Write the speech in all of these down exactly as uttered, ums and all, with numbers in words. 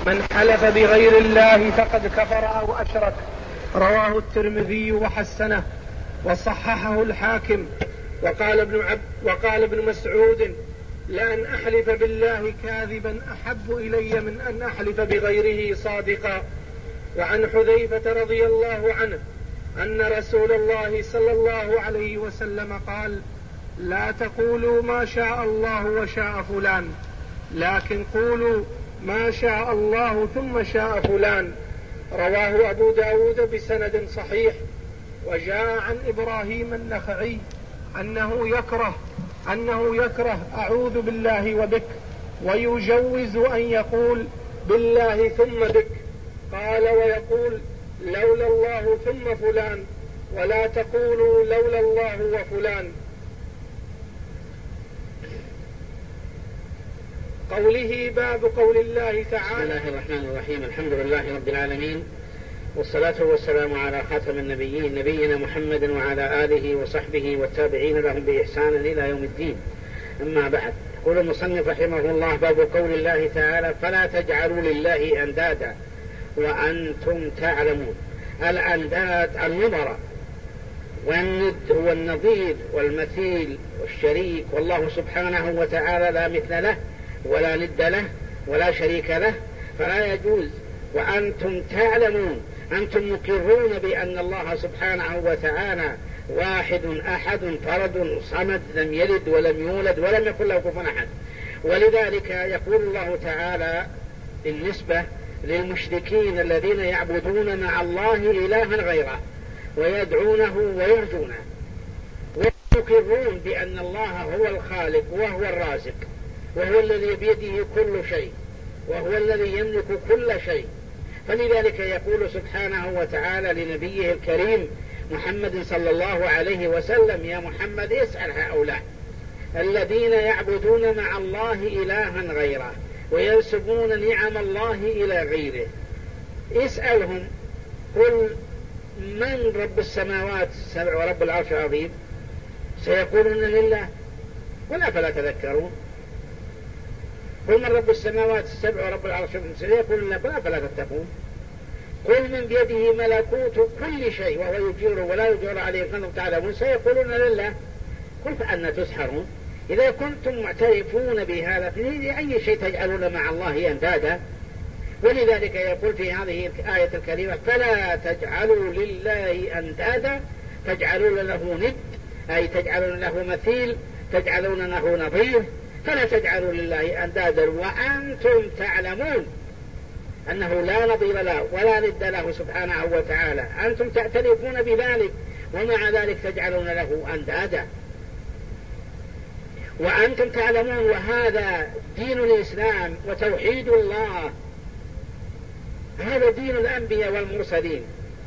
من حلف بغير الله فقد كفر أو أشرك. رواه الترمذي وحسنه وصححه الحاكم. وقال ابن, عب وقال ابن مسعود: لأن أحلف بالله كاذبا أحب إلي من أن أحلف بغيره صادقا. وعن حذيفة رضي الله عنه أن رسول الله صلى الله عليه وسلم قال: لا تقولوا ما شاء الله وشاء فلان، لكن قولوا ما شاء الله ثم شاء فلان. رواه أبو داود بسند صحيح. وجاء عن إبراهيم النخعي أنه يكره أنه يكره أعوذ بالله وبك، ويجوز أن يقول بالله ثم بك. قال: ويقول لولا الله ثم فلان، ولا تقولوا لولا الله وفلان. قوله باب قول الله تعالى. بسم الله الرحمن الرحيم. الحمد لله رب العالمين، والصلاة والسلام على خاتم النبيين نبينا محمد وعلى آله وصحبه والتابعين لهم بإحسان إلى يوم الدين. أما بعد، يقول المصنف رحمه الله: باب قول الله تعالى: فلا تجعلوا لله أندادا وأنتم تعلمون. الأنداد النظر، والند هو النظير والمثيل والشريك، والله سبحانه وتعالى لا مثل له ولا ند له ولا شريك له، فلا يجوز. وأنتم تعلمون، أنتم مقرون بأن الله سبحانه وتعالى واحد أحد فرد صمد، لم يلد ولم يولد ولم يكن له كفوا أحد. ولذلك يقول الله تعالى بالنسبة للمشركين الذين يعبدون مع الله إلها غيره ويدعونه ويرجونه، ويقرون بأن الله هو الخالق وهو الرازق وهو الذي بيده كل شيء وهو الذي يملك كل شيء. فلذلك يقول سبحانه وتعالى لنبيه الكريم محمد صلى الله عليه وسلم: يا محمد اسأل هؤلاء الذين يعبدون مع الله إلها غيره وينسبون نعم الله إلى غيره، اسألهم قل: من رب السماوات السبع ورب العرش العظيم؟ سيقولون لله. قل أفلا تذكرون؟ قل: من رب السماوات السبع ورب العرش العظيم؟ سيقولون: قل أفلا تتقون؟ قل: من بيده ملكوت كل شيء وهو يجير ولا يجار عليه فأنتم تعلمون؟ سيقولون لله. قل: فأنا تسحرون؟ إذا كنتم معترفون بهذا فلأي شيء تجعلون مع الله أندادا؟ ولذلك يقول في هذه الآية الكريمة: فلا تجعلوا لله أندادا، تجعلون له ند، أي تجعلون له مثيل، تجعلون له نظير. فلا تجعلوا لله أندادا وأنتم تعلمون أنه لا نظير له ولا ند له سبحانه وتعالى. أنتم تعترفون بذلك ومع ذلك تجعلون له أندادا وأنتم تعلمون. وهذا دين الإسلام وتوحيد الله، هذا دين الأنبياء والمرسلين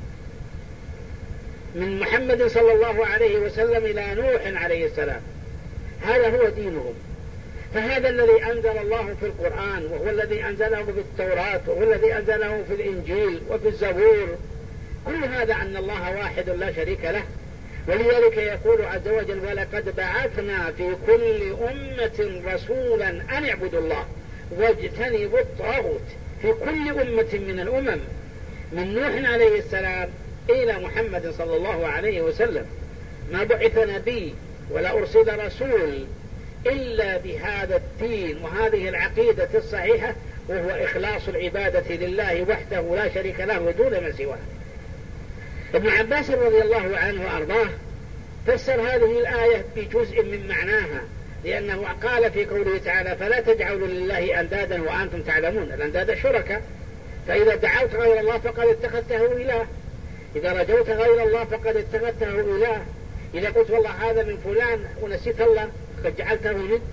من محمد صلى الله عليه وسلم إلى نوح عليه السلام، هذا هو دينهم. فهذا الذي أنزل الله في القرآن، وهو الذي أنزله في التوراة، وهو الذي أنزله في الإنجيل وفي الزبور، كل هذا أن الله واحد لا شريك له. ولذلك يقول عز وجل: ولقد بعثنا في كل أمة رسولا أن اعبدوا الله واجتنبوا الطاغوت. في كل أمة من الأمم، من نوح عليه السلام إلى محمد صلى الله عليه وسلم، ما بعث نبي ولا أرسل رسول إلا بهذا الدين وهذه العقيدة الصحيحة، وهو إخلاص العبادة لله وحده لا شريك له دون ما سواه. ابن عباس رضي الله عنه وأرضاه فسر هذه الآية بجزء من معناها، لأنه قال في قوله تعالى: فلا تجعلوا لله أندادا وأنتم تعلمون. الأنداد شركاء، فإذا دعوت غير الله فقد اتخذته إله، إذا رجوت غير الله فقد اتخذته إله، إذا قلت والله هذا من فلان ونسيت الله قد جعلته ند.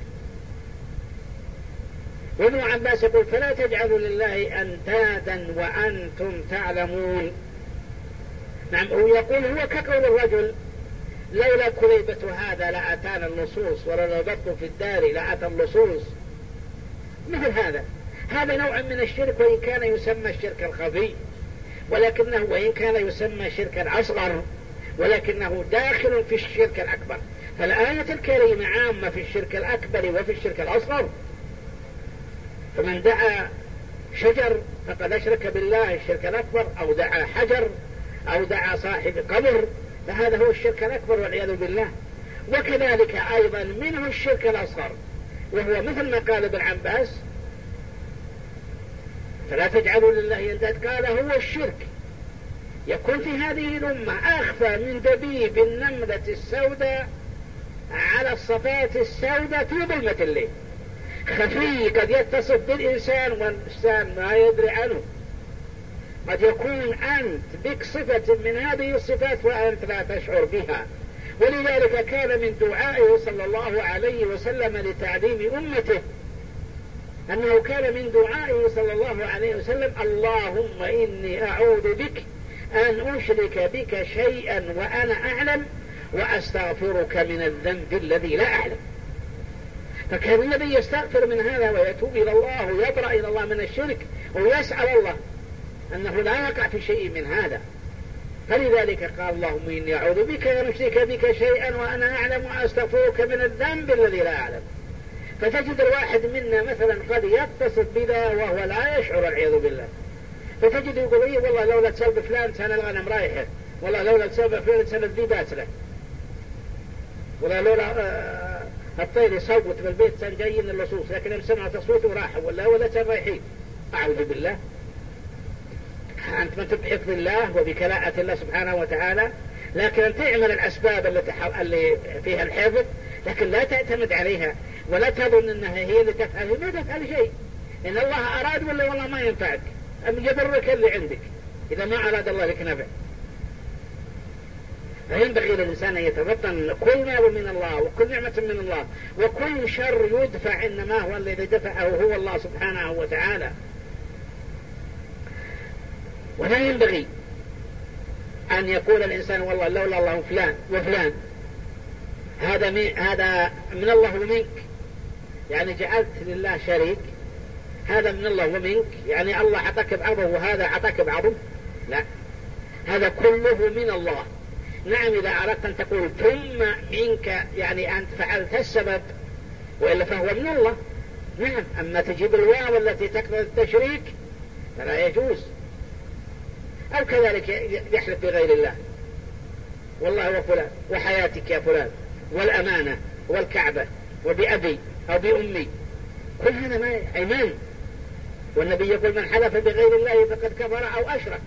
وابن عباس يقول: فلا تجعلوا لله أندادا وأنتم تعلمون. نعم، هو يقول هو كقول الرجل: لولا كليبة هذا لأتانا اللصوص، ولولا ضبط في الدار لأتى اللصوص. مثل هذا، هذا نوع من الشرك، وإن كان يسمى الشرك الخفي، ولكنه وإن كان يسمى شركا أصغر، ولكنه داخل في الشرك الأكبر. فالآية الكريمة عامة في الشرك الأكبر وفي الشرك الأصغر. فمن دعا شجر فقد أشرك بالله الشرك الأكبر، أو دعا حجر أو دعا صاحب قبر، فهذا هو الشرك الأكبر والعياذ بالله. وكذلك أيضا منه الشرك الأصغر، وهو مثل ما قال ابن عباس فلا تجعلوا لله انداد، قال هو الشرك يكون في هذه الأمة أخفى من دبيب النملة السوداء على الصفات السوداء في ظلمة الليل، خفي قد يتصف بالإنسان والإنسان ما يدري عنه. قد يكون أنت بك صفة من هذه الصفات وأنت لا تشعر بها. ولذلك كان من دعائه صلى الله عليه وسلم لتعليم أمته أنه كان من دعائه صلى الله عليه وسلم اللهم إني أعوذ بك أن أشرك بك شيئا وأنا أعلم وأستغفرك من الذنب الذي لا أعلم. فكان النبي يستغفر من هذا ويتوب إلى الله ويبرأ إلى الله من الشرك ويسأل الله أنه لا يقع في شيء من هذا. فلذلك قال اللهم إني أعوذ بك أن أشرك بك شيئا وأنا أعلم وأستغفرك من الذنب الذي لا أعلم. فتجد الواحد منا مثلا قد يتصف بذا وهو لا يشعر والعياذ بالله، فتجد يقول إيه والله لولا تسبب فلان كان الغنم رايحه، والله لولا تسبب فلان كان الذيبات له، ولا لولا آه الطير يصوت بالبيت كان جايين اللصوص، لكن لم سمع تصويته وراحوا ولا ولا كان رايحين. أعوذ بالله. أنت من بحفظ الله وبكلاءة الله سبحانه وتعالى، لكن أن تعمل الأسباب التي اللي فيها الحفظ، لكن لا تعتمد عليها ولا تظن أنها هي اللي تفعل، ما تفعل شيء. إن الله أراد ولا والله ما ينفعك، أم يضرك اللي عندك إذا ما أراد الله لك نفع. فينبغي للإنسان أن يتفطن كل ما هو من الله وكل نعمة من الله وكل شر يدفع إنما هو الذي دفعه هو الله سبحانه وتعالى. ولا ينبغي أن يقول الإنسان والله لولا الله فلان وفلان، هذا من هذا من الله ومنك، يعني جعلت لله شريك، هذا من الله ومنك، يعني الله عطاك بعضه وهذا عطاك بعضه. لا، هذا كله من الله. نعم إذا أردت أن تقول ثم منك يعني أنت فعلت السبب وإلا فهو من الله، نعم. أما تجيب الواو التي تقتضي التشريك فلا يجوز. أو كذلك يحلف بغير الله، والله وفلان وحياتك يا فلان والأمانة والكعبة وبأبي أو بأمي، كل هذا ما أيمان. والنبي يقول من حلف بغير الله فقد كفر أو أشرك.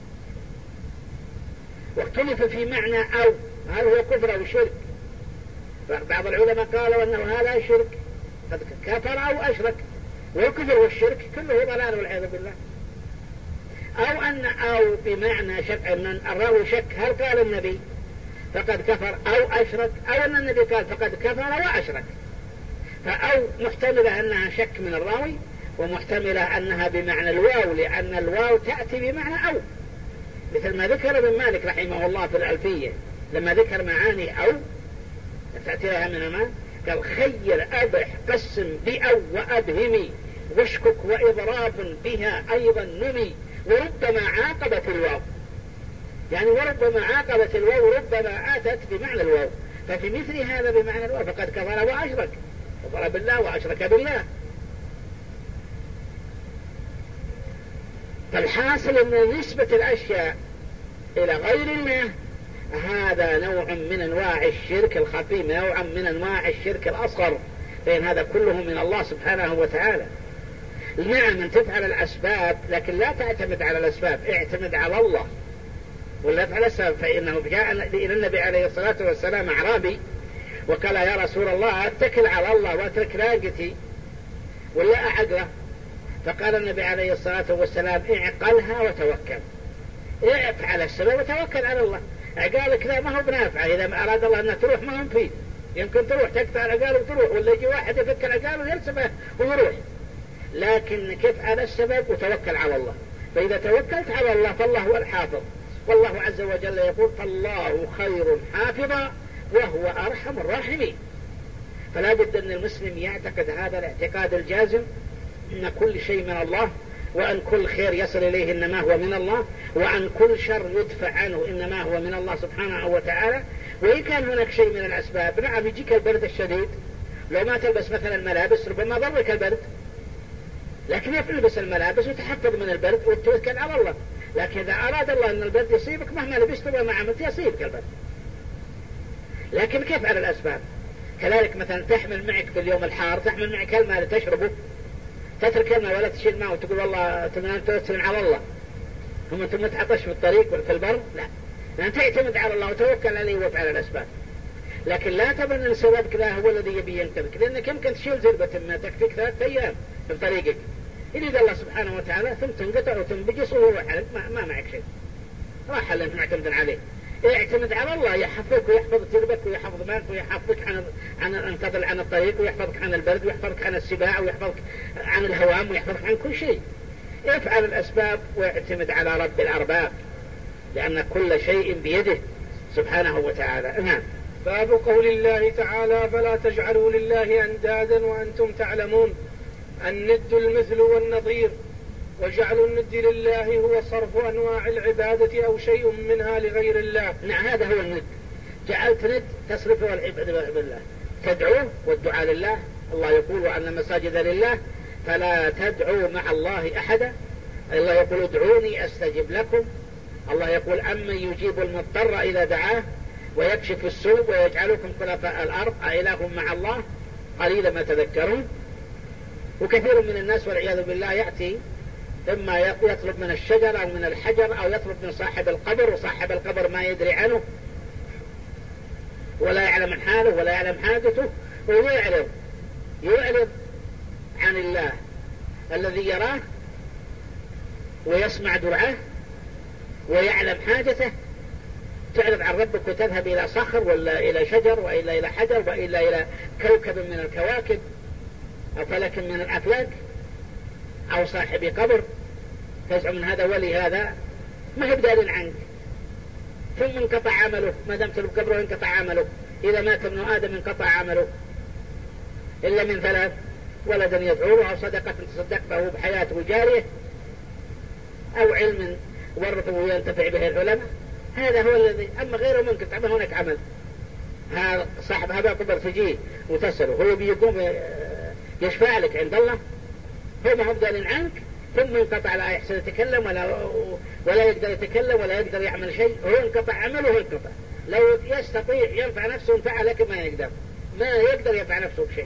واختلف في معنى أو، هل هو كفر أو شرك؟ بعض العلماء قالوا أنه هذا شرك قد كفر أو أشرك، والكفر والشرك كله ضلال والعياذ بالله. أو أن أو بمعنى شك، أن الراوي شك هل قال النبي فقد كفر أو أشرك، أو أن النبي قال فقد كفر وأشرك. فأو محتملة أنها شك من الراوي، ومحتملة أنها بمعنى الواو، لأن الواو تأتي بمعنى أو، مثل ما ذكر ابن مالك رحمه الله في الألفية لما ذكر معاني أو تأتي لها من ما قال خير أبح قسم بأو وأبهمي واشكك وإضراب بها أيضا نمي وربما عاقبت الواو، يعني وربما عاقبت الواو ربما آتت بمعنى الواو. ففي مثل هذا بمعنى الواو فقد كفر وأشرك، كفر بالله وأشرك بالله. فالحاصل أن نسبة الأشياء إلى غير الله هذا نوع من أنواع الشرك الخفي، نوع من أنواع الشرك الأصغر، لأن هذا كله من الله سبحانه وتعالى. نعم أن تفعل الأسباب، لكن لا تعتمد على الأسباب، اعتمد على الله ولا تفعل الأسباب. فإنه جاء إلى النبي عليه الصلاة والسلام أعرابي وقال يا رسول الله أتكل على الله وأترك راقتي ولا أعقله، فقال النبي عليه الصلاة والسلام اعقلها وتوكل، افعل السبب وتوكل على الله. عقالك لا ما هو بنافع، إذا ما أراد الله أنها تروح ما هم فيه، يمكن تروح تقطع العقال وتروح، ولا يجي واحد يفك العقال ويلسبه ويروح، لكن كيف على السبب وتوكل على الله. فإذا توكلت على الله فالله هو الحافظ، والله عز وجل يقول فالله خير حافظا وهو أرحم الراحمين. فلا بد أن المسلم يعتقد هذا الاعتقاد الجازم أن كل شيء من الله، وأن كل خير يصل إليه إنما هو من الله، وأن كل شر يدفع عنه إنما هو من الله سبحانه وتعالى. وإن كان هناك شيء من الأسباب، نعم يجيك البرد الشديد، لو ما تلبس مثلا ملابس ربما ضرك البرد، لكن يلبس الملابس وتحفظ من البرد وتوكل على الله. لكن إذا أراد الله أن البرد يصيبك مهما لبست وما عملت يصيبك البرد. لكن كيف على الأسباب؟ كذلك مثلا تحمل معك في اليوم الحار، تحمل معك الماء لتشربه، تترك الماء ولا تشيل ماء وتقول والله تمام تسلم على الله، هم أنتم متعطش في الطريق وفي البر؟ لا، يعني تعتمد على الله وتوكل عليه وفعل الأسباب. لكن لا تظن أن سببك لا هو الذي يبي ينقذك، لأنك يمكن تشيل زربة ما تكفيك ثلاثة أيام في طريقك، يريد الله سبحانه وتعالى ثم تنقطع وتنبجس وهو حالك ما, ما معك شيء، راح اللي أنت معتمد عليه. يعتمد على الله يحفظك ويحفظ تربك ويحفظ مالك ويحفظك عن عن الانقضاء عن الطريق ويحفظك عن البرد ويحفظك عن السباع ويحفظك عن الهوام ويحفظك عن كل شيء. افعل الأسباب واعتمد على رب الأرباب، لأن كل شيء بيده سبحانه وتعالى. نعم. باب قول الله تعالى: فلا تجعلوا لله أندادا وأنتم تعلمون. الند المثل والنظير، وجعل الند لله هو صرف أنواع العبادة أو شيء منها لغير الله. نعم، هذا هو الند. جعلت ند تصرف والعبادة بالله، تدعوه والدعاء لله. الله يقول: وأن المساجد لله فلا تدعوا مع الله أحدا. الله يقول: ادعوني أستجب لكم. الله يقول: أمن يجيب المضطر إذا دعاه ويكشف السوء ويجعلكم خلفاء الأرض أإله مع الله قليلا ما تذكرون. وكثير من الناس والعياذ بالله يأتي إما يطلب من الشجر أو من الحجر أو يطلب من صاحب القبر، وصاحب القبر ما يدري عنه ولا يعلم حاله ولا يعلم حاجته، ويعرض يعرض عن الله الذي يراه ويسمع دعاه ويعلم حاجته. تعرض عن ربك وتذهب إلى صخر ولا إلى شجر وإلا إلى حجر وإلا إلى كوكب من الكواكب أو فلك من الأفلاك أو صاحب قبر، تزعم من هذا ولي هذا، ما هي بدال عنك. ثم انقطع عمله، ما دام في القبر انقطع عمله. إذا مات ابن آدم انقطع عمله إلا من ثلاث: ولدا يدعو له، أو صدقة تصدق به بحياته جاريه، أو علم ورثه وينتفع به العلماء. هذا هو الذي. أما غيره ممكن تعمل هناك عمل. هذا صاحب هذا قبر تجيه وتسأله، هو بيقوم يشفع لك عند الله، هو ما هو بدال عنك. ثم انقطع، لا يحسن يتكلم ولا ولا يقدر يتكلم ولا يقدر يعمل شيء. هو انقطع عمله، انقطع. لو يستطيع ينفع نفسه انفع، لكن ما يقدر ما يقدر ينفع نفسه بشيء.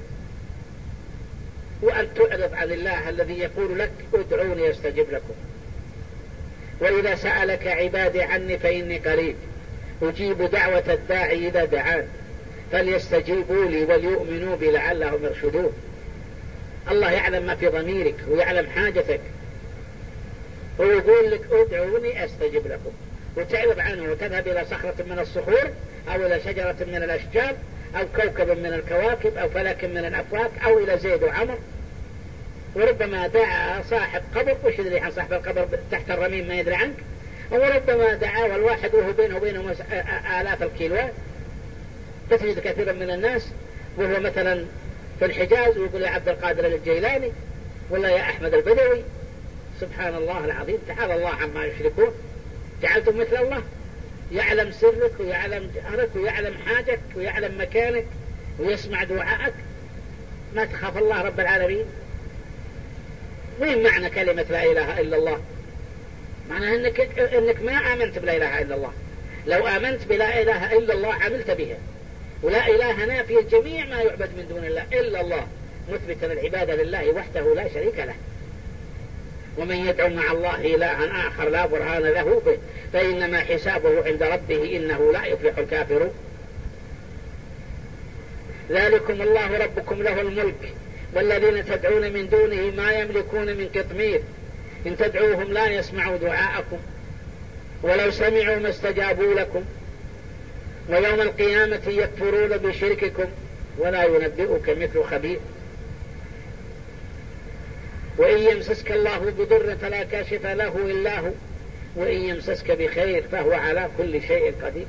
وأن تعرض عن الله الذي يقول لك: ادعوني استجب لكم. وإذا سألك عبادي عني فإني قريب أجيب دعوة الداعي إذا دعان فليستجيبوا لي وليؤمنوا بي لعلهم يرشدون. الله يعلم ما في ضميرك ويعلم حاجتك، ويقول لك: ادعوني أستجب لكم. وتعرض عنه وتذهب إلى صخرة من الصخور أو إلى شجرة من الأشجار أو كوكب من الكواكب أو فلك من الأفلاك أو إلى زيد وعمر. وربما دعا صاحب قبر، وش يدري عن صاحب القبر تحت الرميم ما يدري عنك. وربما دعا والواحد وهو بينه وبينه آلاف الكيلوات. تجد كثيرا من الناس وهو مثلا في الحجاز ويقول: يا عبد القادر الجيلاني ولا يا أحمد البدوي. سبحان الله العظيم، تعالى الله عما يشركون. جعلتم مثل الله يعلم سرك ويعلم جهرك ويعلم حاجك ويعلم مكانك ويسمع دعائك. ما تخاف الله رب العالمين؟ وين معنى كلمة لا إله إلا الله؟ معنى إنك, إنك ما آمنت بلا إله إلا الله. لو آمنت بلا إله إلا الله عملت بها. ولا إله نافية جميع ما يعبد من دون الله إلا الله، مثبتا العبادة لله وحده لا شريك له. ومن يدعو مع الله إلها آخر لا برهان له به فإنما حسابه عند ربه إنه لا يفلح الكافرون. ذلكم الله ربكم له الملك والذين تدعون من دونه ما يملكون من قطمير إن تدعوهم لا يسمعوا دعاءكم ولو سمعوا ما استجابوا لكم ويوم القيامة يكفرون بشرككم ولا ينبئك مثل خبير. وإن يمسسك الله بضر فلا كاشف له إلا هو وإن يمسسك بخير فهو على كل شيء قدير.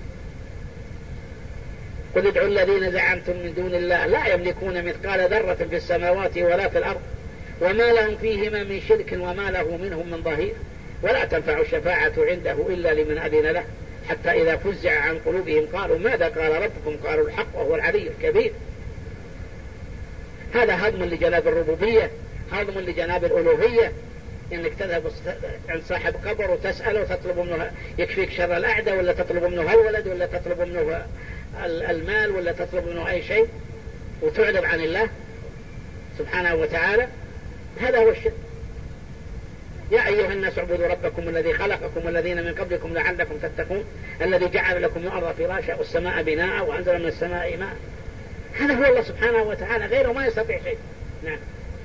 قل ادعوا الذين زعمتم من دون الله لا يملكون مثقال ذرة في السماوات ولا في الأرض وما لهم فيهما من شرك وما له منهم من ظهير ولا تنفع الشفاعة عنده إلا لمن أذن له حتى إذا فزع عن قلوبهم قالوا ماذا قال ربكم قالوا الحق وهو العلي الكبير. هذا هضم لجلال الربوبية هضم لجناب الألوهية، إنك تذهب عند صاحب قبر وتسأله وتطلب منه يكفيك شر الأعداء، ولا تطلب منه الولد، ولا تطلب منه المال، ولا تطلب منه أي شيء، وتعرض عن الله سبحانه وتعالى. هذا هو الشرك. يا أيها الناس اعبدوا ربكم الذي خلقكم والذين من قبلكم لعلكم تتقون الذي جعل لكم الأرض فراشا والسماء بناء وأنزل من السماء ماء. هذا هو الله سبحانه وتعالى، غيره ما يستطيع شيء. نعم.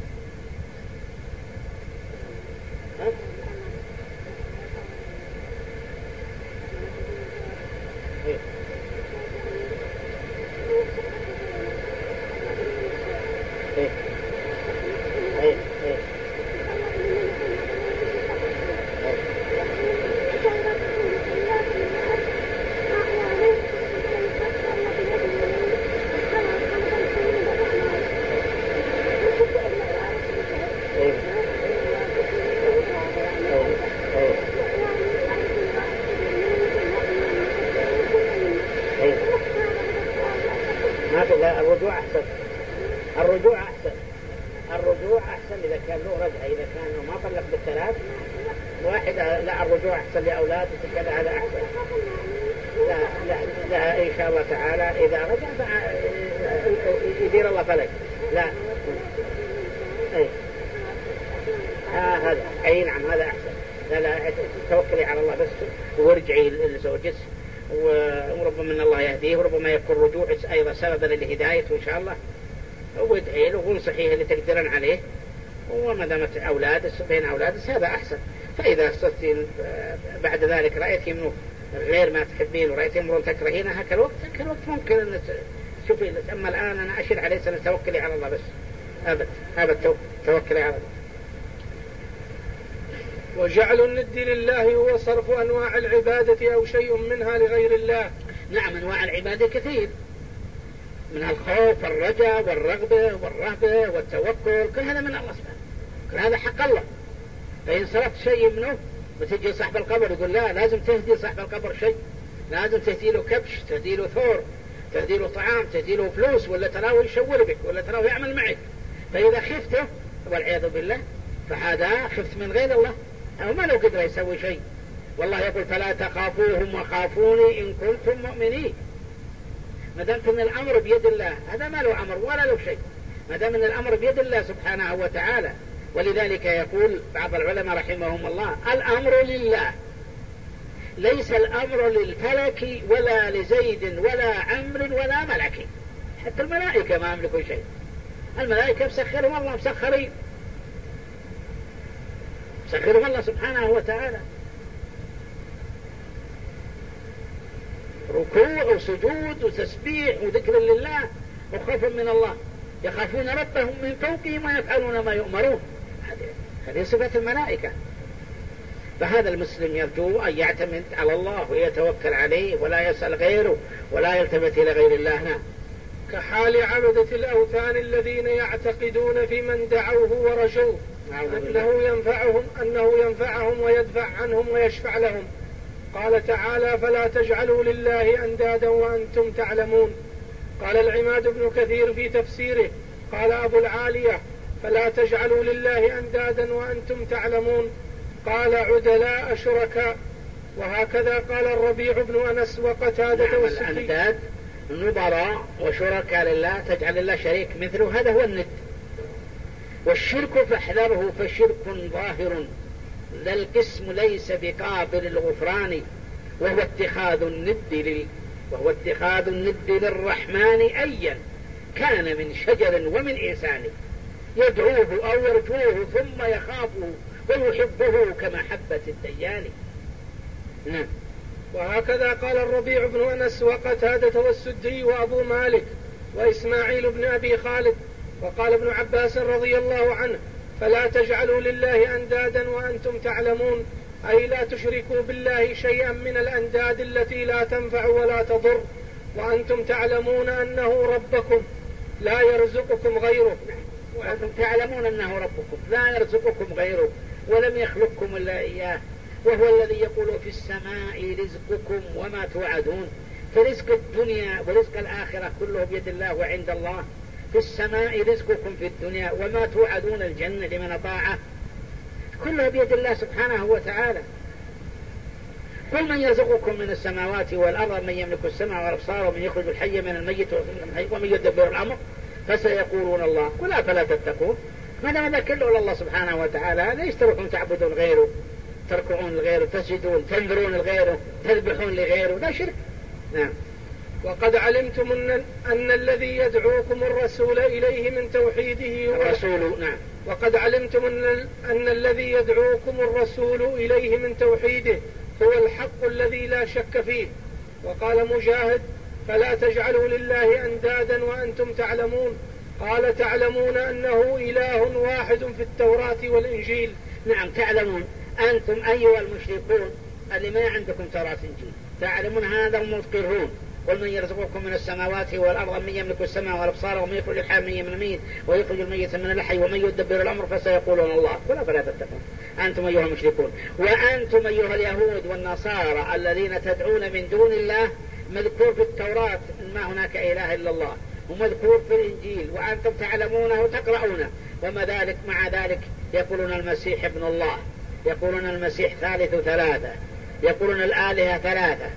الرجوع أحسن. الرجوع أحسن. الرجوع أحسن إذا كان له رجعة. إذا كان ما طلق بالثلاث واحدة، لا الرجوع أحسن لأولاد كذا، هذا أحسن. لا لا لا إن شاء الله تعالى إذا رجع يدير الله فلك. لا أي آه هذا أي نعم هذا أحسن. لا لا توكلي على الله بس وارجعي لزوجك، وربما من الله يهديه، وربما يكون رجوعك أيضا سببا لهدايته إن شاء الله. وادعي له وانصحيه اللي تقدرن عليه، وما دامت أولاد بين أولاد هذا أحسن. فإذا استطيع بعد ذلك رأيت منه غير ما تحبين ورأيت امر تكرهينه هكا الوقت هكا الوقت ممكن أن تشوفي. أما الآن أنا أشير عليه سنة توكلي على الله بس، أبد أبد توكلي على الله. وجعل الند لله هو صرف أنواع العبادة أو شيء منها لغير الله. نعم أنواع العبادة كثير، من الخوف والرجاء والرغبة والرهبة والتوكل، كل هذا من الله سبحانه، كل هذا حق الله. فإن صرفت شيء منه بتجي صاحب القبر يقول لا، لازم تهدي صاحب القبر شيء، لازم تهدي له كبش، تهدي له ثور، تهدي له طعام، تهدي له فلوس، ولا تراه يشور بك، ولا تراه يعمل معك. فإذا خفته والعياذ بالله فهذا خفت من غير الله، أو ما لو قدر يسوي شيء. والله يقول فلا تخافوهم وخافوني إن كنتم مؤمنين. ما دام ان الامر بيد الله، هذا ما له امر ولا له شيء، ما دام ان الامر بيد الله سبحانه وتعالى. ولذلك يقول بعض العلماء رحمهم الله الامر لله، ليس الامر للفلك ولا لزيد ولا عمرو ولا ملك. حتى الملائكه ما يملكوا شيء، الملائكه مسخرهم الله، مسخرين مسخرهم الله سبحانه وتعالى. ركوع وسجود وتسبيح وذكر لله وخوفا من الله، يخافون ربهم من فوقهم ويفعلون ما يؤمرون. هذه صفة الملائكة. فهذا المسلم يرجو أن يعتمد على الله ويتوكل عليه ولا يسأل غيره ولا يلتفت إلى غير الله. كحال عبدة الأوثان الذين يعتقدون في من دعوه ورجوه أنه ينفعهم, أنه ينفعهم ويدفع عنهم ويشفع لهم. قال تعالى فلا تجعلوا لله أندادا وأنتم تعلمون. قال العماد بن كثير في تفسيره قال أبو العالية فلا تجعلوا لله أندادا وأنتم تعلمون، قال عدلاء شركاء. وهكذا قال الربيع بن أنس وقتادة والسدي. الأنداد نظراء وشركاء لله، تجعل الله شريك مثله، هذا هو الند. والشرك فاحذره فشرك ظاهر ذا القسم ليس بقابل الغفران، وهو اتخاذ الند لل وهو اتخاذ الند للرحمن أيا كان من شجر ومن إنسان، يدعوه أو يرجوه ثم يخافه ويحبه كمحبة الديان. نعم. وهكذا قال الربيع بن أنس وقتادة والسدي وأبو مالك وإسماعيل بن أبي خالد. وقال ابن عباس رضي الله عنه فلا تجعلوا لله أندادا وأنتم تعلمون، أي لا تشركوا بالله شيئا من الأنداد التي لا تنفع ولا تضر، وأنتم تعلمون أنه ربكم لا يرزقكم غيره. وأنتم تعلمون أنه ربكم لا يرزقكم غيره ولم يخلقكم إلا إياه، وهو الذي يقول في السماء رزقكم وما توعدون. فرزق الدنيا ورزق الآخرة كله بيد الله وعند الله، في السماء رزقكم في الدنيا وما توعدون الجنة لمن أطاعه، كلها بيد الله سبحانه وتعالى. قل من يرزقكم من السماوات والأرض من يملك السمع والأبصار ومن يخرج الحي من الميت ومن يدبر الأمر فسيقولون الله. قل أفلا تتقون؟ ما دام هذا كله الله سبحانه وتعالى ليش تروحون تعبدون غيره، تركعون لغيره، تسجدون، تنذرون لغيره، تذبحون لغيره؟ لا شرك. نعم. وقد علمتم أن, أن الذي يدعوكم الرسول إليه من توحيده الرسول. نعم. وقد علمتم أن, أن الذي يدعوكم الرسول إليه من توحيده هو الحق الذي لا شك فيه. وقال مجاهد: فلا تجعلوا لله أندادا وأنتم تعلمون. قال: تعلمون أنه إله واحد في التوراة والإنجيل. نعم تعلمون أنتم أيها المشركون اللي ما عندكم توراة إنجيل، تعلمون هذا ومتقرون. قل من يرزقكم من السماوات والأرض من يملك السماء والأبصار ومن يخرج الحي من الميت ويخرج الميت من الحي ومن يدبر الأمر فسيقولون الله. قل أفلا تتقون؟ أنتم أيها المشركون. وأنتم أيها اليهود والنصارى الذين تدعون من دون الله مذكور في التوراة ما هناك إله إلا الله، ومذكور في الإنجيل وأنتم تعلمونه وتقرؤونه، وما ذلك مع ذلك يقولون المسيح ابن الله، يقولون المسيح ثالث ثلاثة، يقولون الآلهة ثلاثة،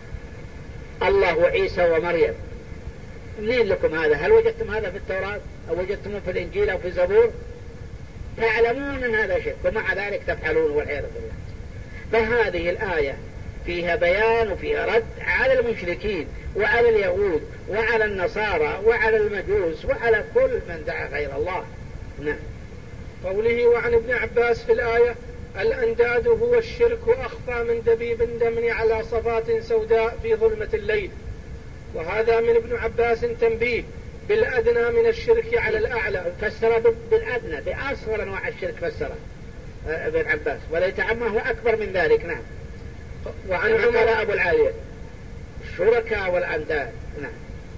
الله وعيسى ومريم. منين لكم هذا؟ هل وجدتم هذا في التوراة أو وجدتموه في الإنجيل أو في الزبور؟ تعلمون أن هذا شرك ومع ذلك تفعلون والعياذ بالله. فهذه الآية فيها بيان وفيها رد على المشركين وعلى اليهود وعلى النصارى وعلى المجوس وعلى كل من دعا غير الله. نعم. قوله: وعن ابن عباس في الآية: الأنداد هو الشرك أخفى من دبيب النمل على صفات سوداء في ظلمة الليل. وهذا من ابن عباس تنبيه بالأدنى من الشرك على الأعلى. فسر بالأدنى بأصغر أنواع الشرك فسر ابن عباس، وليتعمى هو أكبر من ذلك. نعم. وعن عمر أبو العالية الشركاء والأنداد. نعم.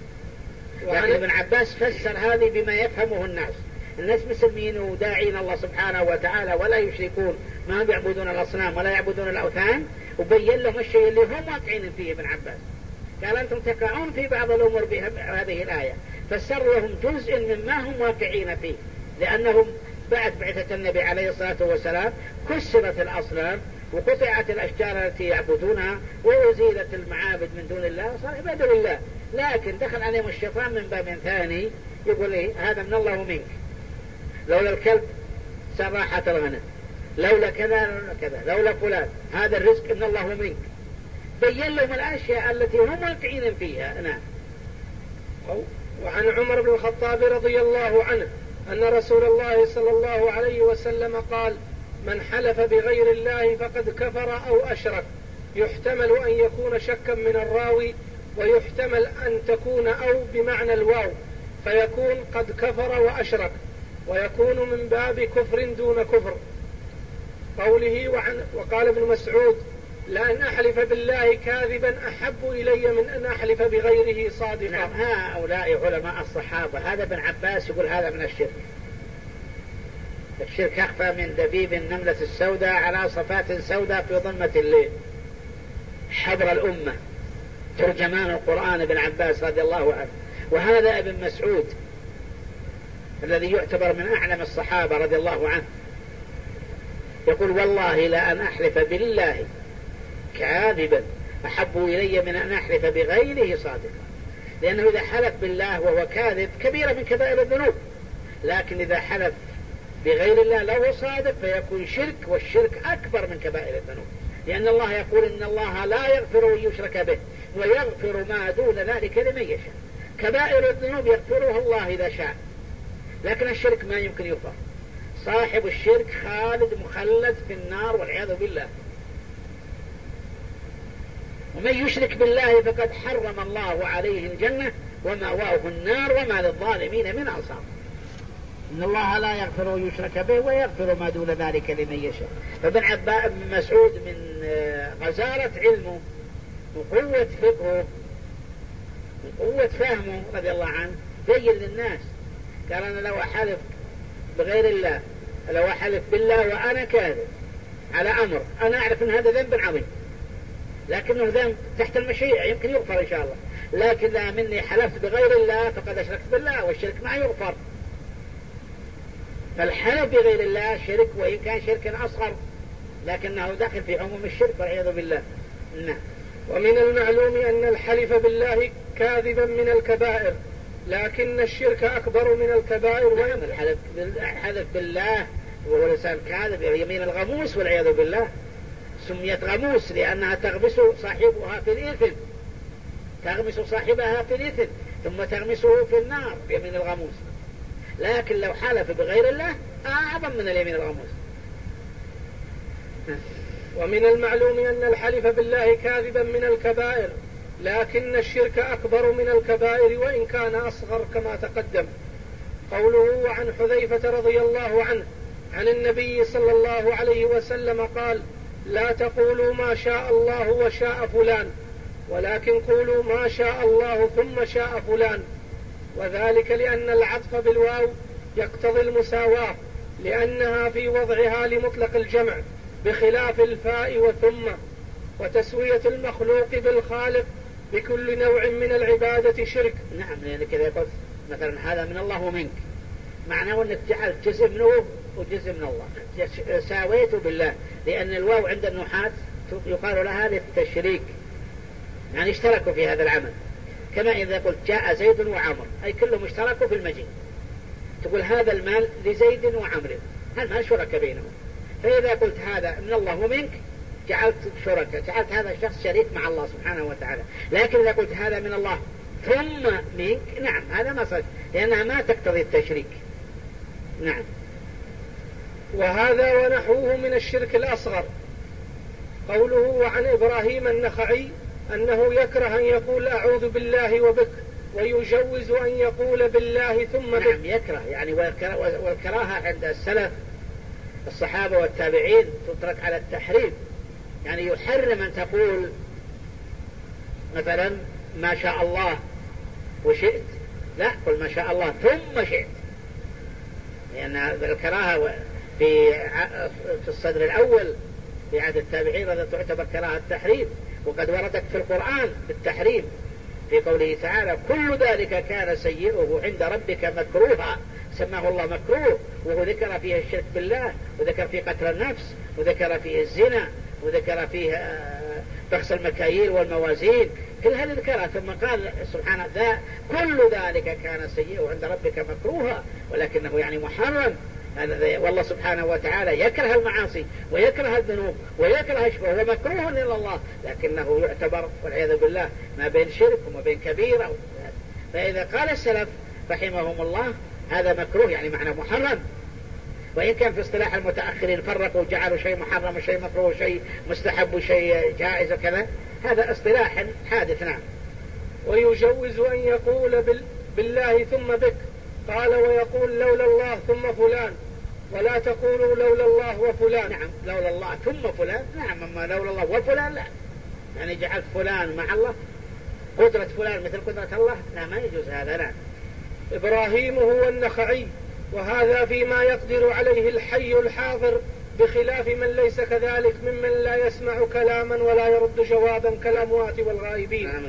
وعن ابن عباس فسر هذه بما يفهمه الناس. الناس مسلمين وداعين الله سبحانه وتعالى ولا يشركون، ما يعبدون الأصنام ولا يعبدون الأوثان، وبين لهم الشيء اللي هم واقعين فيه ابن عباس. قال: أنتم تقعون في بعض الأمور بهذه الآية. فسر لهم جزء مما هم واقعين فيه، لأنهم بعد بعثة النبي عليه الصلاة والسلام كسرت الأصنام وقطعت الأشجار التي يعبدونها وأزيلت المعابد من دون الله وصار عبادة لله. لكن دخل عليهم الشيطان من باب ثاني يقول: إيه هذا من الله ومنك، لولا الكلب سراحة الغنم، لولا كذا لولا كذا لولا فلان، هذا الرزق من الله ومنك. بين لهم الأشياء التي هم واقعين فيها. نعم. وعن عمر بن الخطاب رضي الله عنه أن رسول الله صلى الله عليه وسلم قال: من حلف بغير الله فقد كفر أو أشرك. يحتمل أن يكون شكا من الراوي، ويحتمل أن تكون أو بمعنى الواو، فيكون قد كفر وأشرك، ويكون من باب كفر دون كفر. قوله: وعن وقال ابن مسعود: لأن أحلف بالله كاذبا أحب إلي من أن أحلف بغيره صادقا. نعم. هؤلاء علماء الصحابة. هذا ابن عباس يقول هذا من الشرك. الشرك أخفى من دبيب النملة السوداء على صفات سوداء في ظلمة الليل. حبر الأمة ترجمان القرآن ابن عباس رضي الله عنه. وهذا ابن مسعود الذي يعتبر من أعلم الصحابة رضي الله عنه يقول: والله لأن أحلف بالله كاذبا أحب إلي من أن أحلف بغيره صادقا. لأنه إذا حلف بالله وهو كاذب كبيرة من كبائر الذنوب، لكن إذا حلف بغير الله لو صادق فيكون شرك، والشرك أكبر من كبائر الذنوب، لأن الله يقول: إن الله لا يغفر أن يشرك به ويغفر ما دون ذلك لمن يشاء. كبائر الذنوب يغفرها الله إذا شاء، لكن الشرك ما يمكن يغفر. صاحب الشرك خالد مخلد في النار والعياذ بالله. ومن يشرك بالله فقد حرم الله عليه الجنة ومأواه النار وما للظالمين من أنصار. إن الله لا يغفر أن يشرك به ويغفر ما دون ذلك لمن يشاء. فابن عباس بن مسعود من غزارة علمه وقوة فقهه وقوة فهمه رضي الله عنه بين للناس، قال: أنا لو أحلف بغير الله، لو أحلف بالله وأنا كاذب على أمر أنا أعرف أن هذا ذنب عظيم، لكنه ذنب تحت المشيئة يمكن يغفر إن شاء الله. لكن لا مني حلفت بغير الله فقد أشركت بالله، والشرك ما يغفر. فالحلف بغير الله شرك، وإن كان شركا أصغر لكنه داخل في عموم الشرك والعياذ بالله. نعم. ومن المعلوم أن الحلف بالله كاذبا من الكبائر، لكن الشرك أكبر من الكبائر. نعم، الحلف بالله وهو لسان كاذب، يمين الغموس والعياذ بالله. سميت غموس لأنها تغمس صاحبها في الإثم، تغمس صاحبها في الإثم ثم تغمسه في النار بيمين الغموس. لكن لو حلف بغير الله أعظم من اليمين الغموس. ومن المعلوم أن الحلف بالله كاذبا من الكبائر، لكن الشرك أكبر من الكبائر وإن كان أصغر كما تقدم. قوله عن حذيفة رضي الله عنه عن النبي صلى الله عليه وسلم قال: لا تقولوا ما شاء الله وشاء فلان، ولكن قولوا ما شاء الله ثم شاء فلان. وذلك لأن العطف بالواو يقتضي المساواة، لأنها في وضعها لمطلق الجمع، بخلاف الفاء وثم. وتسوية المخلوق بالخالق بكل نوع من العبادة شرك. نعم، يعني كذا يقول مثلا هذا من الله ومنك، معناه أنك جعلت جزء منه وجزء من الله، ساويته بالله، لأن الواو عند النحاة يقال لها للتشريك، يعني اشتركوا في هذا العمل. كما إذا قلت جاء زيد وعمر، أي كلهم اشتركوا في المجيء. تقول هذا المال لزيد وعمر، هالمال شركة بينهم. فإذا قلت هذا من الله ومنك جعلت شركة، جعلت هذا الشخص شريك مع الله سبحانه وتعالى. لكن إذا قلت هذا من الله ثم منك، نعم هذا ما صدق، لأنها ما تقتضي التشريك. نعم. وهذا ونحوه من الشرك الأصغر. قوله وعن إبراهيم النخعي أنه يكره أن يقول أعوذ بالله وبك، ويجوز أن يقول بالله ثم بك. نعم يكره، يعني والكراهة عند السلف الصحابة والتابعين تترك على التحريم، يعني يحرم أن تقول مثلا ما شاء الله وشئت، لا قل ما شاء الله ثم شئت، لأن الكراهة في في الصدر الأول في عهد التابعين هذا تعتبر كراهة التحريم، وقد وردت في القرآن بالتحريم في قوله تعالى: كل ذلك كان سيئه عند ربك مكروها. سماه الله مكروه، وهو ذكر فيه الشرك بالله، وذكر فيه قتل النفس، وذكر فيه الزنا، وذكر فيه بخس المكاييل والموازين، كل هذه ذكرها. ثم قال سبحانه: ذا كل ذلك كان سيئه عند ربك مكروها، ولكنه يعني محرم. والله سبحانه وتعالى يكره المعاصي ويكره الذنوب ويكره الشبه، هو مكروه إلى الله، لكنه يعتبر والعياذ بالله ما بين شرك وما بين كبيرة. فإذا قال السلف رحمهم الله هذا مكروه يعني معنى محرم، وإن كان في اصطلاح المتأخرين فرقوا وجعلوا شيء محرم وشيء مكروه وشيء مستحب وشيء جائز وكذا، هذا اصطلاح حادث. نعم. ويجوز أن يقول بالله ثم بك، قال ويقول لولا الله ثم فلان، ولا تقولوا لولا الله وفلان. نعم، لولا الله ثم فلان، نعم، أما لولا الله وفلان لا، يعني جعلت فلان مع الله، قدرة فلان مثل قدرة الله، لا ما يجوز هذا. لا. إبراهيم هو النخعي، وهذا فيما يقدر عليه الحي الحاضر، بخلاف من ليس كذلك ممن لا يسمع كلاما ولا يرد جوابا كالأموات والغائبين. نعم.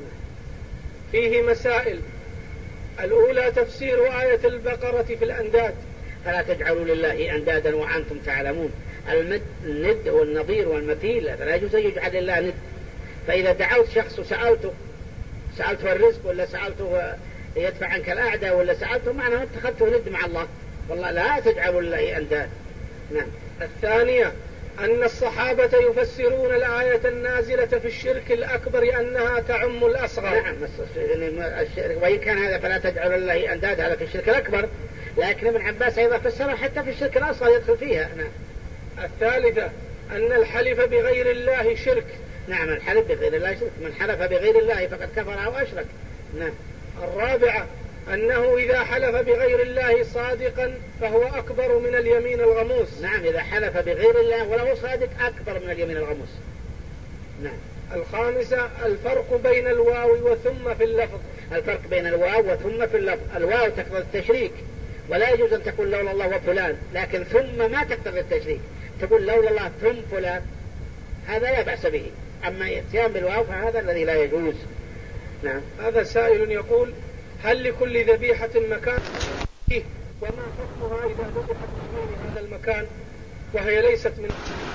فيه مسائل. الأولى تفسير آية البقرة في الأنداد: فلا تجعلوا لله أندادا وأنتم تعلمون. الند والنظير والمثيل فلا يجوز أن يجعل لله ند. فإذا دعوت شخص وسألته سألته الرزق ولا سألته يدفع عنك الأعداء ولا سألته، معناه اتخذته ند مع الله، والله لا تجعلوا لله أنداد. نعم. الثانية أن الصحابة يفسرون الآية النازلة في الشرك الأكبر أنها تعم الأصغر. نعم، وإن كان هذا فلا تجعلوا لله أنداد هذا في الشرك الأكبر، لكن ابن عباس أيضا فسرها حتى في الشرك الأصغر يدخل فيها. نعم. الثالثة أن الحلف بغير الله شرك. نعم، الحلف بغير الله شرك، من حلف بغير الله فقد كفر أو أشرك. نعم. الرابعة أنه إذا حلف بغير الله صادقا فهو أكبر من اليمين الغموس. نعم، إذا حلف بغير الله وله صادق أكبر من اليمين الغموس. نعم. الخامسة الفرق بين الواو وثم في اللفظ. الفرق بين الواو وثم في اللفظ: الواو تقتضي التشريك، ولا يجوز أن تقول لولا الله وفلان، لكن ثم ما تقتضي التشريك، تقول لولا الله ثم فلان، هذا لا بأس به، أما اتيان بالواو فهذا الذي لا يجوز. نعم. هذا سائل يقول: هل لكل ذبيحة مكان فيه؟ وما حكمها إذا ذبحت في غير هذا المكان وهي ليست من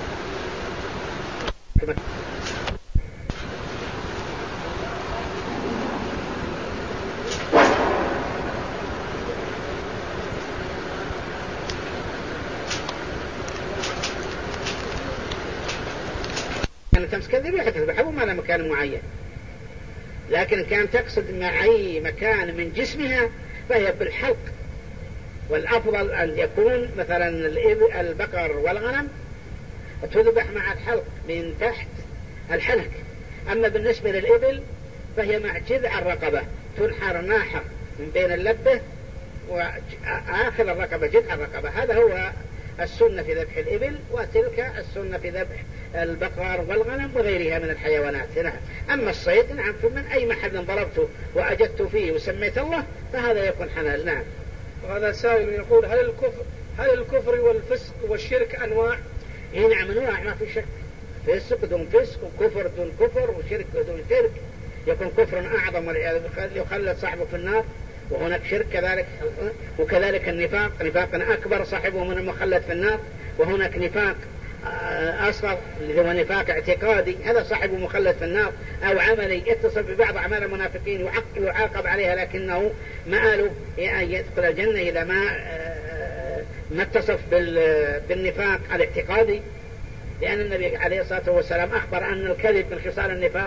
كانت تمسك الذبيحة تذبحها وما لها مكان معين، لكن كان تقصد مع أي مكان من جسمها فهي بالحلق، والأفضل أن يكون مثلا البقر والغنم تذبح مع الحلق من تحت الحلق. أما بالنسبة للإبل فهي مع جذع الرقبة، تنحر ناحر من بين اللبة وآخر الرقبة جذع الرقبة. هذا هو السنة في ذبح الإبل، وتلك السنة في ذبح البقر والغنم وغيرها من الحيوانات. أما الصيد نعم من أي محل ضربته وأجدت فيه وسميت الله فهذا يكون حلال. نعم. وهذا سائل يقول: هل الكفر هل الكفر والفسق والشرك أنواع؟ إيه نعم أنواع، ما في شك. فسق دون فسق، وكفر دون كفر، وشرك دون شرك. يكون كفر أعظم يخلد صاحبه في النار، وهناك شرك كذلك، وكذلك النفاق نفاق أكبر صاحبه من المخلد في النار، وهناك نفاق أصغر اللي هو نفاق اعتقادي، هذا صاحبه مخلد في النار، أو عملي يتصل ببعض أعمال المنافقين يعاقب عليها لكنه مآله يدخل الجنة إذا ما ما اتصف بالنفاق الاعتقادي، لأن النبي عليه الصلاة والسلام أخبر أن الكذب من خصال النفاق.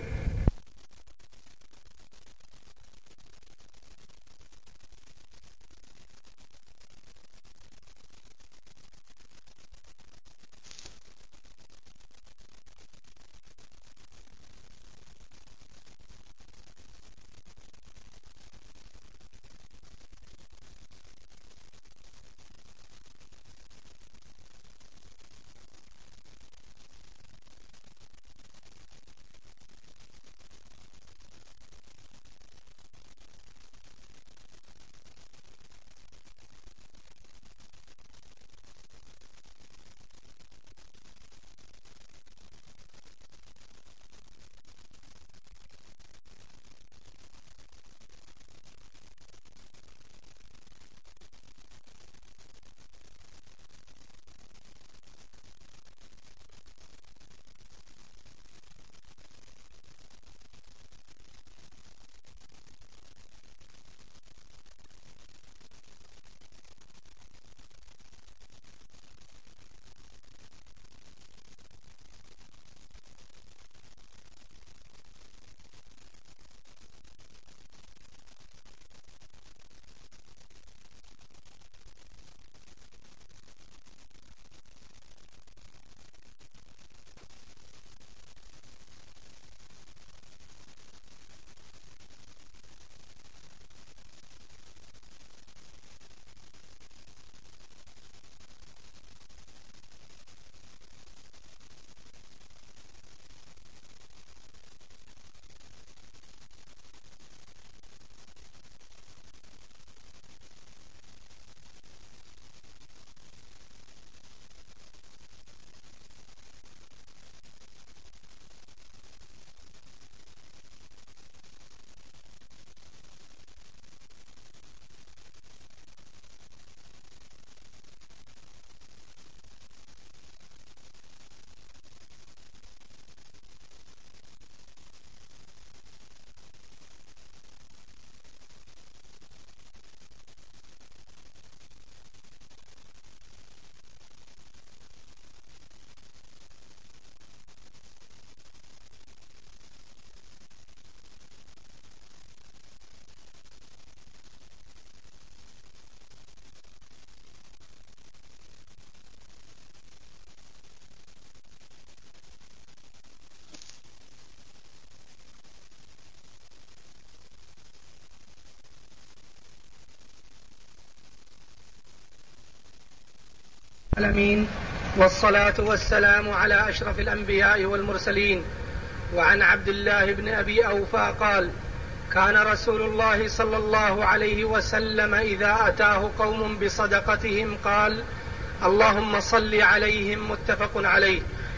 العالمين، والصلاة والسلام على أشرف الأنبياء والمرسلين. وعن عبد الله بن أبي أوفى قال: كان رسول الله صلى الله عليه وسلم إذا أتاه قوم بصدقتهم قال: اللهم صل عليهم. متفق عليه.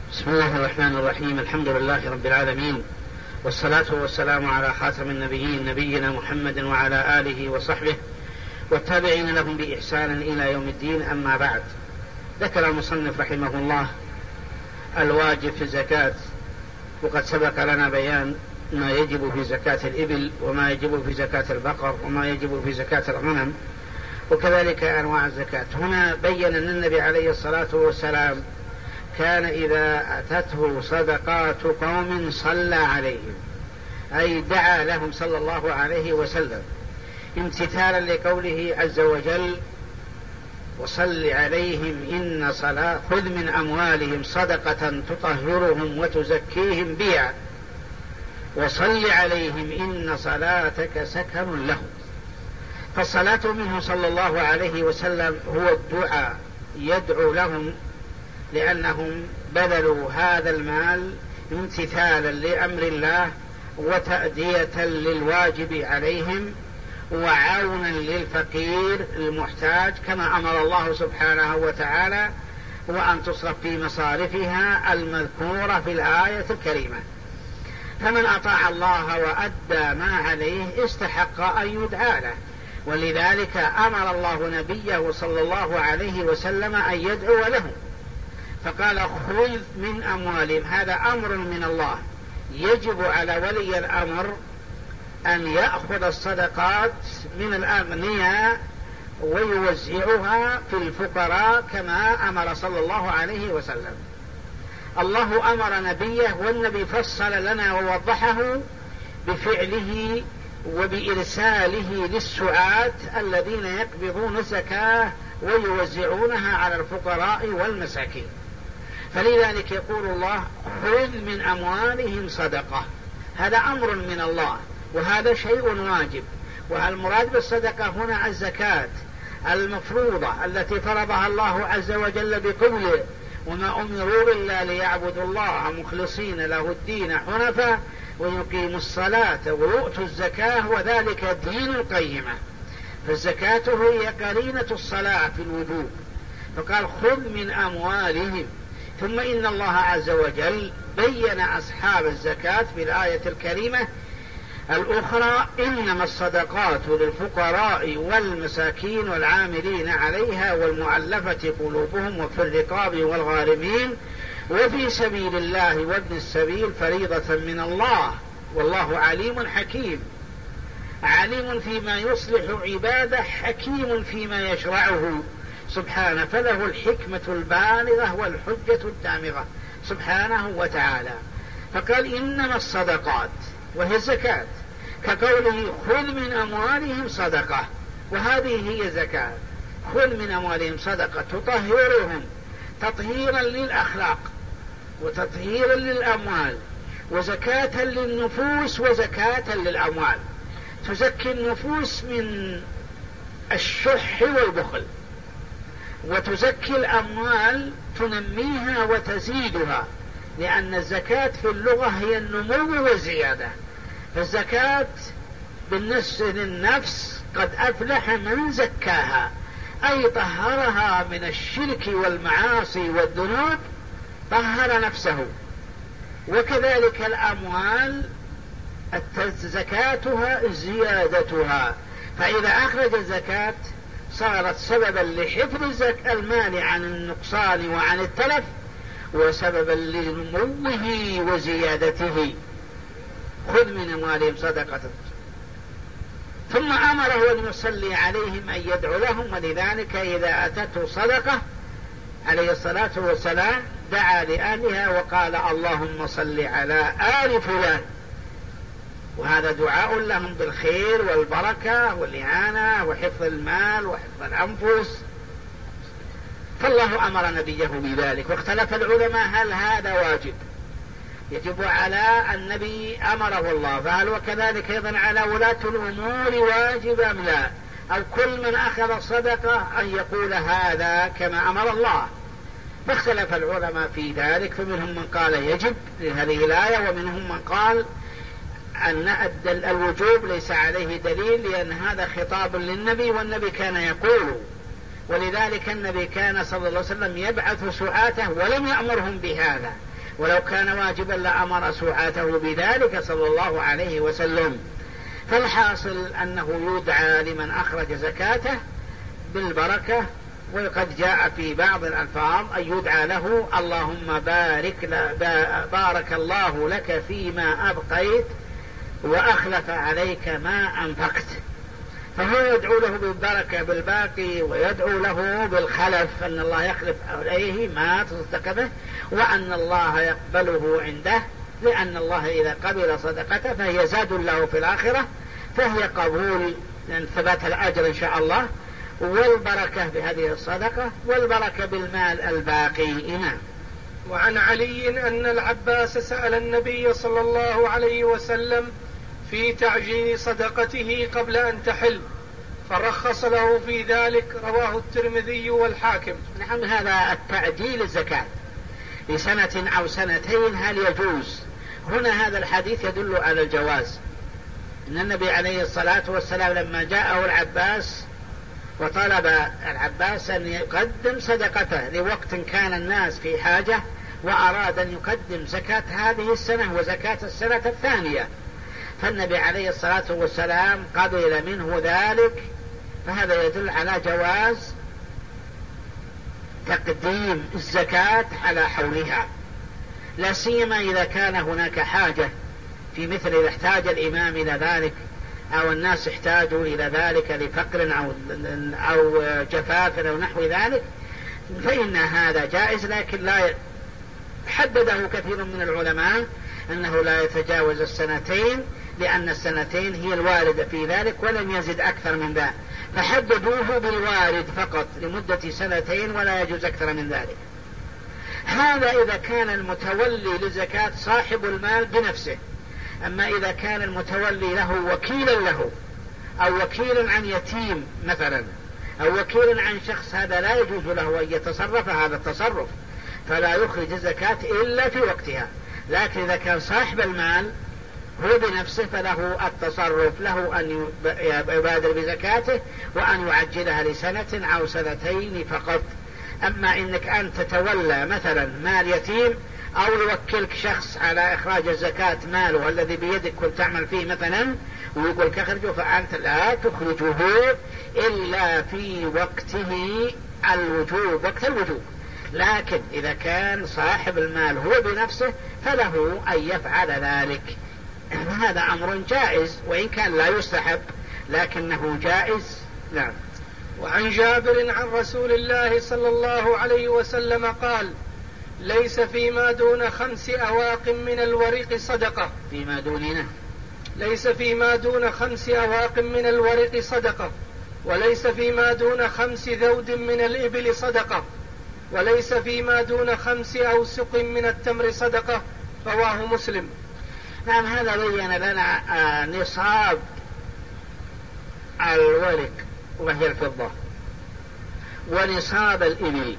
بسم الله الرحمن الرحيم. الحمد لله رب العالمين، والصلاة والسلام على خاتم النبيين نبينا محمد وعلى آله وصحبه والتابعين لهم بإحسان إلى يوم الدين. أما بعد، ذكر المصنف رحمه الله الواجب في الزكاة، وقد سبق لنا بيان ما يجب في زكاة الإبل وما يجب في زكاة البقر وما يجب في زكاة الغنم، وكذلك أنواع الزكاة. هنا بين أن النبي عليه الصلاة والسلام كان إذا أتته صدقات قوم صلى عليهم، أي دعا لهم صلى الله عليه وسلم امتثالا لقوله عز وجل: وصل عليهم إن صلاة خذ من أموالهم صدقة تطهرهم وتزكيهم بها وصل عليهم إن صلاتك سكن لهم. فالصلاة منه صلى الله عليه وسلم هو الدعاء، يدعو لهم لأنهم بذلوا هذا المال امتثالا لأمر الله وتأدية للواجب عليهم وعونا للفقير المحتاج، كما أمر الله سبحانه وتعالى: وأن تصرف في مصارفها المذكورة في الآية الكريمة. فمن أطاع الله وأدى ما عليه استحق أن يدعى له، ولذلك أمر الله نبيه صلى الله عليه وسلم أن يدعو له، فقال: خذ من أموالهم. هذا أمر من الله، يجب على ولي الأمر أن يأخذ الصدقات من الأغنياء ويوزعها في الفقراء كما أمر صلى الله عليه وسلم. الله أمر نبيه، والنبي فصل لنا ووضحه بفعله وبإرساله للسعاة الذين يقبضون الزكاة ويوزعونها على الفقراء والمساكين. فلذلك يقول الله: خذ من أموالهم صدقة. هذا أمر من الله، وهذا شيء واجب. والمراد بالصدقة هنا الزكاة المفروضة التي فرضها الله عز وجل بقوله: وما أمروا إلا ليعبدوا الله مخلصين له الدين حنفاء ويقيموا الصلاة ويؤتوا الزكاة وذلك دين القيمة. فالزكاة هي قرينة الصلاة في الوجوب، فقال: خذ من أموالهم. ثم إن الله عز وجل بين أصحاب الزكاة في الآية الكريمة الأخرى: إنما الصدقات للفقراء والمساكين والعاملين عليها والمؤلفة قلوبهم وفي الرقاب والغارمين وفي سبيل الله وابن السبيل فريضة من الله والله عليم حكيم. عليم فيما يصلح عباده، حكيم فيما يشرعه سبحانه، فله الحكمة البالغة والحجة الدامغة سبحانه وتعالى. فقال: إنما الصدقات، وهي الزكاة، كقوله: خذ من أموالهم صدقة، وهذه هي زكاة. خذ من أموالهم صدقة تطهرهم تطهيرا للأخلاق وتطهيرا للأموال، وزكاة للنفوس وزكاة للأموال. تزكي النفوس من الشح والبخل، وتزكي الأموال تنميها وتزيدها، لأن الزكاة في اللغة هي النمو والزيادة. فالزكاة بالنسبة للنفس قد أفلح من زكاها، أي طهرها من الشرك والمعاصي والذنوب، طهر نفسه. وكذلك الأموال زكاتها زيادتها، فإذا أخرج الزكاة صارت سببا لحفظ المال عن النقصان وعن التلف، وسببا لنموه وزيادته. خذ من أموالهم صدقة. ثم أمره أن يصلي عليهم، أن يدعو لهم، ولذلك إذا أتته صدقة عليه الصلاة والسلام دعا لأهلها وقال: اللهم صل على آل فلان. وهذا دعاء لهم بالخير والبركة والإعانة وحفظ المال وحفظ الأنفس. فالله أمر نبيه بذلك. واختلف العلماء هل هذا واجب يجب على النبي أمره الله، فهل وكذلك أيضا على ولاة الأمور واجب أم لا، أو كل من أخذ صدقة أن يقول هذا كما أمر الله؟ فاختلف العلماء في ذلك، فمنهم من قال يجب لهذه الآية، ومنهم من قال أن الوجوب ليس عليه دليل، لأن هذا خطاب للنبي والنبي كان يقول، ولذلك النبي كان صلى الله عليه وسلم يبعث سعاته ولم يأمرهم بهذا، ولو كان واجبا لأمر سعاته بذلك صلى الله عليه وسلم. فالحاصل أنه يدعى لمن أخرج زكاته بالبركة، وقد جاء في بعض الألفاظ أن يدعى له اللهم بارك, بارك الله لك فيما أبقيت وأخلف عليك ما أنفقت، فهو يدعو له بالبركة بالباقي، ويدعو له بالخلف أن الله يخلف عليه ما تصدق به، وأن الله يقبله عنده، لأن الله إذا قبل صدقته فهي زاد له في الآخرة، فهي قبول يعني ثبات الأجر إن شاء الله، والبركة بهذه الصدقة، والبركة بالمال الباقي. نعم. وعن علي أن العباس سأل النبي صلى الله عليه وسلم في تعجيل صدقته قبل أن تحل فرخص له في ذلك، رواه الترمذي والحاكم. نعم، هذا التعجيل الزكاة لسنة أو سنتين هل يجوز؟ هنا هذا الحديث يدل على الجواز، إن النبي عليه الصلاة والسلام لما جاءه العباس وطلب العباس أن يقدم صدقته لوقت كان الناس في حاجة، وأراد أن يقدم زكاة هذه السنة وزكاة السنة الثانية، فالنبي عليه الصلاة والسلام قبل منه ذلك، فهذا يدل على جواز تقديم الزكاة على حولها، لا سيما إذا كان هناك حاجة، في مثل إذا احتاج الإمام إلى ذلك أو الناس احتاجوا إلى ذلك لفقر أو, أو جفاف أو نحو ذلك، فإن هذا جائز، لكن لا حدده كثير من العلماء أنه لا يتجاوز السنتين، لأن السنتين هي الواردة في ذلك ولم يزد أكثر من ذلك، فحددوه بالوارد فقط لمدة سنتين ولا يجوز أكثر من ذلك. هذا إذا كان المتولي للزكاة صاحب المال بنفسه، أما إذا كان المتولي له وكيلا له، أو وكيل عن يتيم مثلا، أو وكيل عن شخص، هذا لا يجوز له أن يتصرف هذا التصرف، فلا يخرج الزكاة إلا في وقتها. لكن إذا كان صاحب المال هو بنفسه فله التصرف، له أن يبادر بزكاته وأن يعجلها لسنة أو سنتين فقط. أما إنك أن تتولى مثلا مال يتيم، أو يوكلك شخص على إخراج الزكاة ماله الذي بيدك كنت تعمل فيه مثلا، ويقول اخرجه، فأنت لا تخرجه إلا في وقته الوجوب، وقت الوجوب. لكن إذا كان صاحب المال هو بنفسه فله أن يفعل ذلك، هذا أمر جائز، وإن كان لا يستحب لكنه جائز. نعم. وعن جابر عن رسول الله صلى الله عليه وسلم قال: ليس فيما دون خمس أواق من الورق صدقة. فيما دوننا ليس فيما دون خمس أواق من الورق صدقة، وليس فيما دون خمس ذود من الإبل صدقة، وليس فيما دون خمس أوسق من التمر صدقة، رواه مسلم. نعم، هذا بين لنا آه نصاب الورق وهي الفضة، ونصاب الإبل،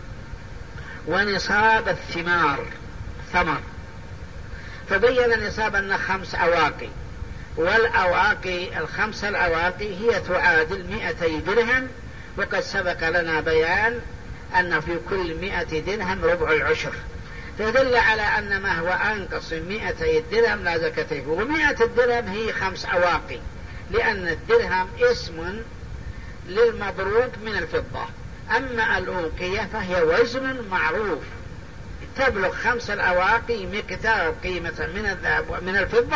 ونصاب الثمار ثمر، فبين نصاب أن خمس أواقي، والأواقي الخمس الأواقي هي تعادل مئتي درهم، وقد سبق لنا بيان أن في كل مئة درهم ربع العشر، فدل على أن ما هو أنقص من مئتي الدرهم لا زكاة فيه. ومئة الدرهم هي خمس أواقي، لأن الدرهم اسم للمضروب من الفضة، أما الأوقية فهي وزن معروف، تبلغ خمس الأواقي مقدار قيمة من الذهب ومن الفضة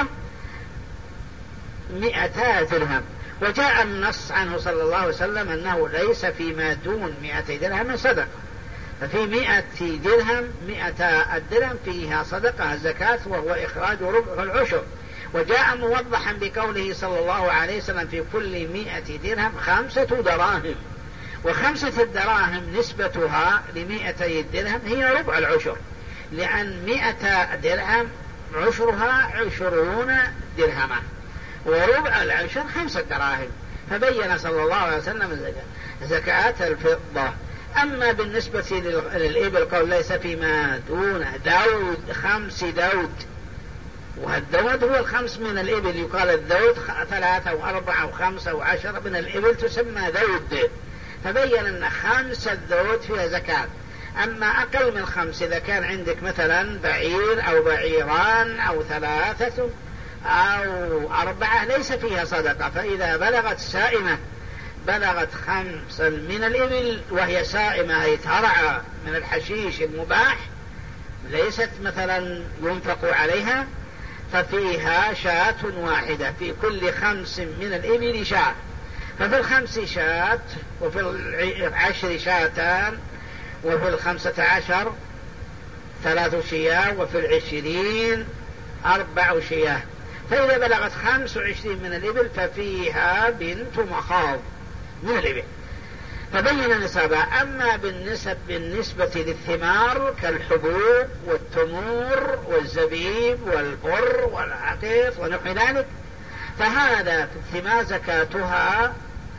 مئتا درهم. وجاء النص عنه صلى الله عليه وسلم أنه ليس فيما دون مئتي درهم صدقة، ففي مئة درهم مئتا الدرهم فيها صدقة الزكاة، وهو إخراج ربع العشر. وجاء موضحا بقوله صلى الله عليه وسلم في كل مئة درهم خمسة دراهم، وخمسة الدراهم نسبتها لمئتي الدرهم هي ربع العشر، لأن مئة درهم عشرها عشرون درهما، وربع العشر خمسة دراهم، فبين صلى الله عليه وسلم زكاة الفضة. أما بالنسبة للإبل قول ليس فيما دون دود خمس دود، والدود هو الخمس من الإبل، يقال الدود ثلاثة وأربعة وخمسة وعشرة من الإبل تسمى دود، فبين أن خمس الدود فيها زكاة. أما أقل من خمس إذا كان عندك مثلا بعير أو بعيران أو ثلاثة أو أربعة ليس فيها صدقة. فإذا بلغت سائمة بلغت خمسا من الإبل وهي سائمة أي ترعى من الحشيش المباح ليست مثلا ينفق عليها، ففيها شاة واحدة في كل خمس من الإبل شاة، ففي الخمس شاة وفي العشر شاتان وفي الخمسة عشر ثلاث شياه وفي العشرين أربع شياه. فإذا بلغت خمس وعشرين من الإبل ففيها بنت مخاض من الإبل فبين نسبها. أما بالنسبة, بالنسبة للثمار كالحبوب والتمور والزبيب والبر والعقيق ونحو ذلك فهذا في الثمار زكاتها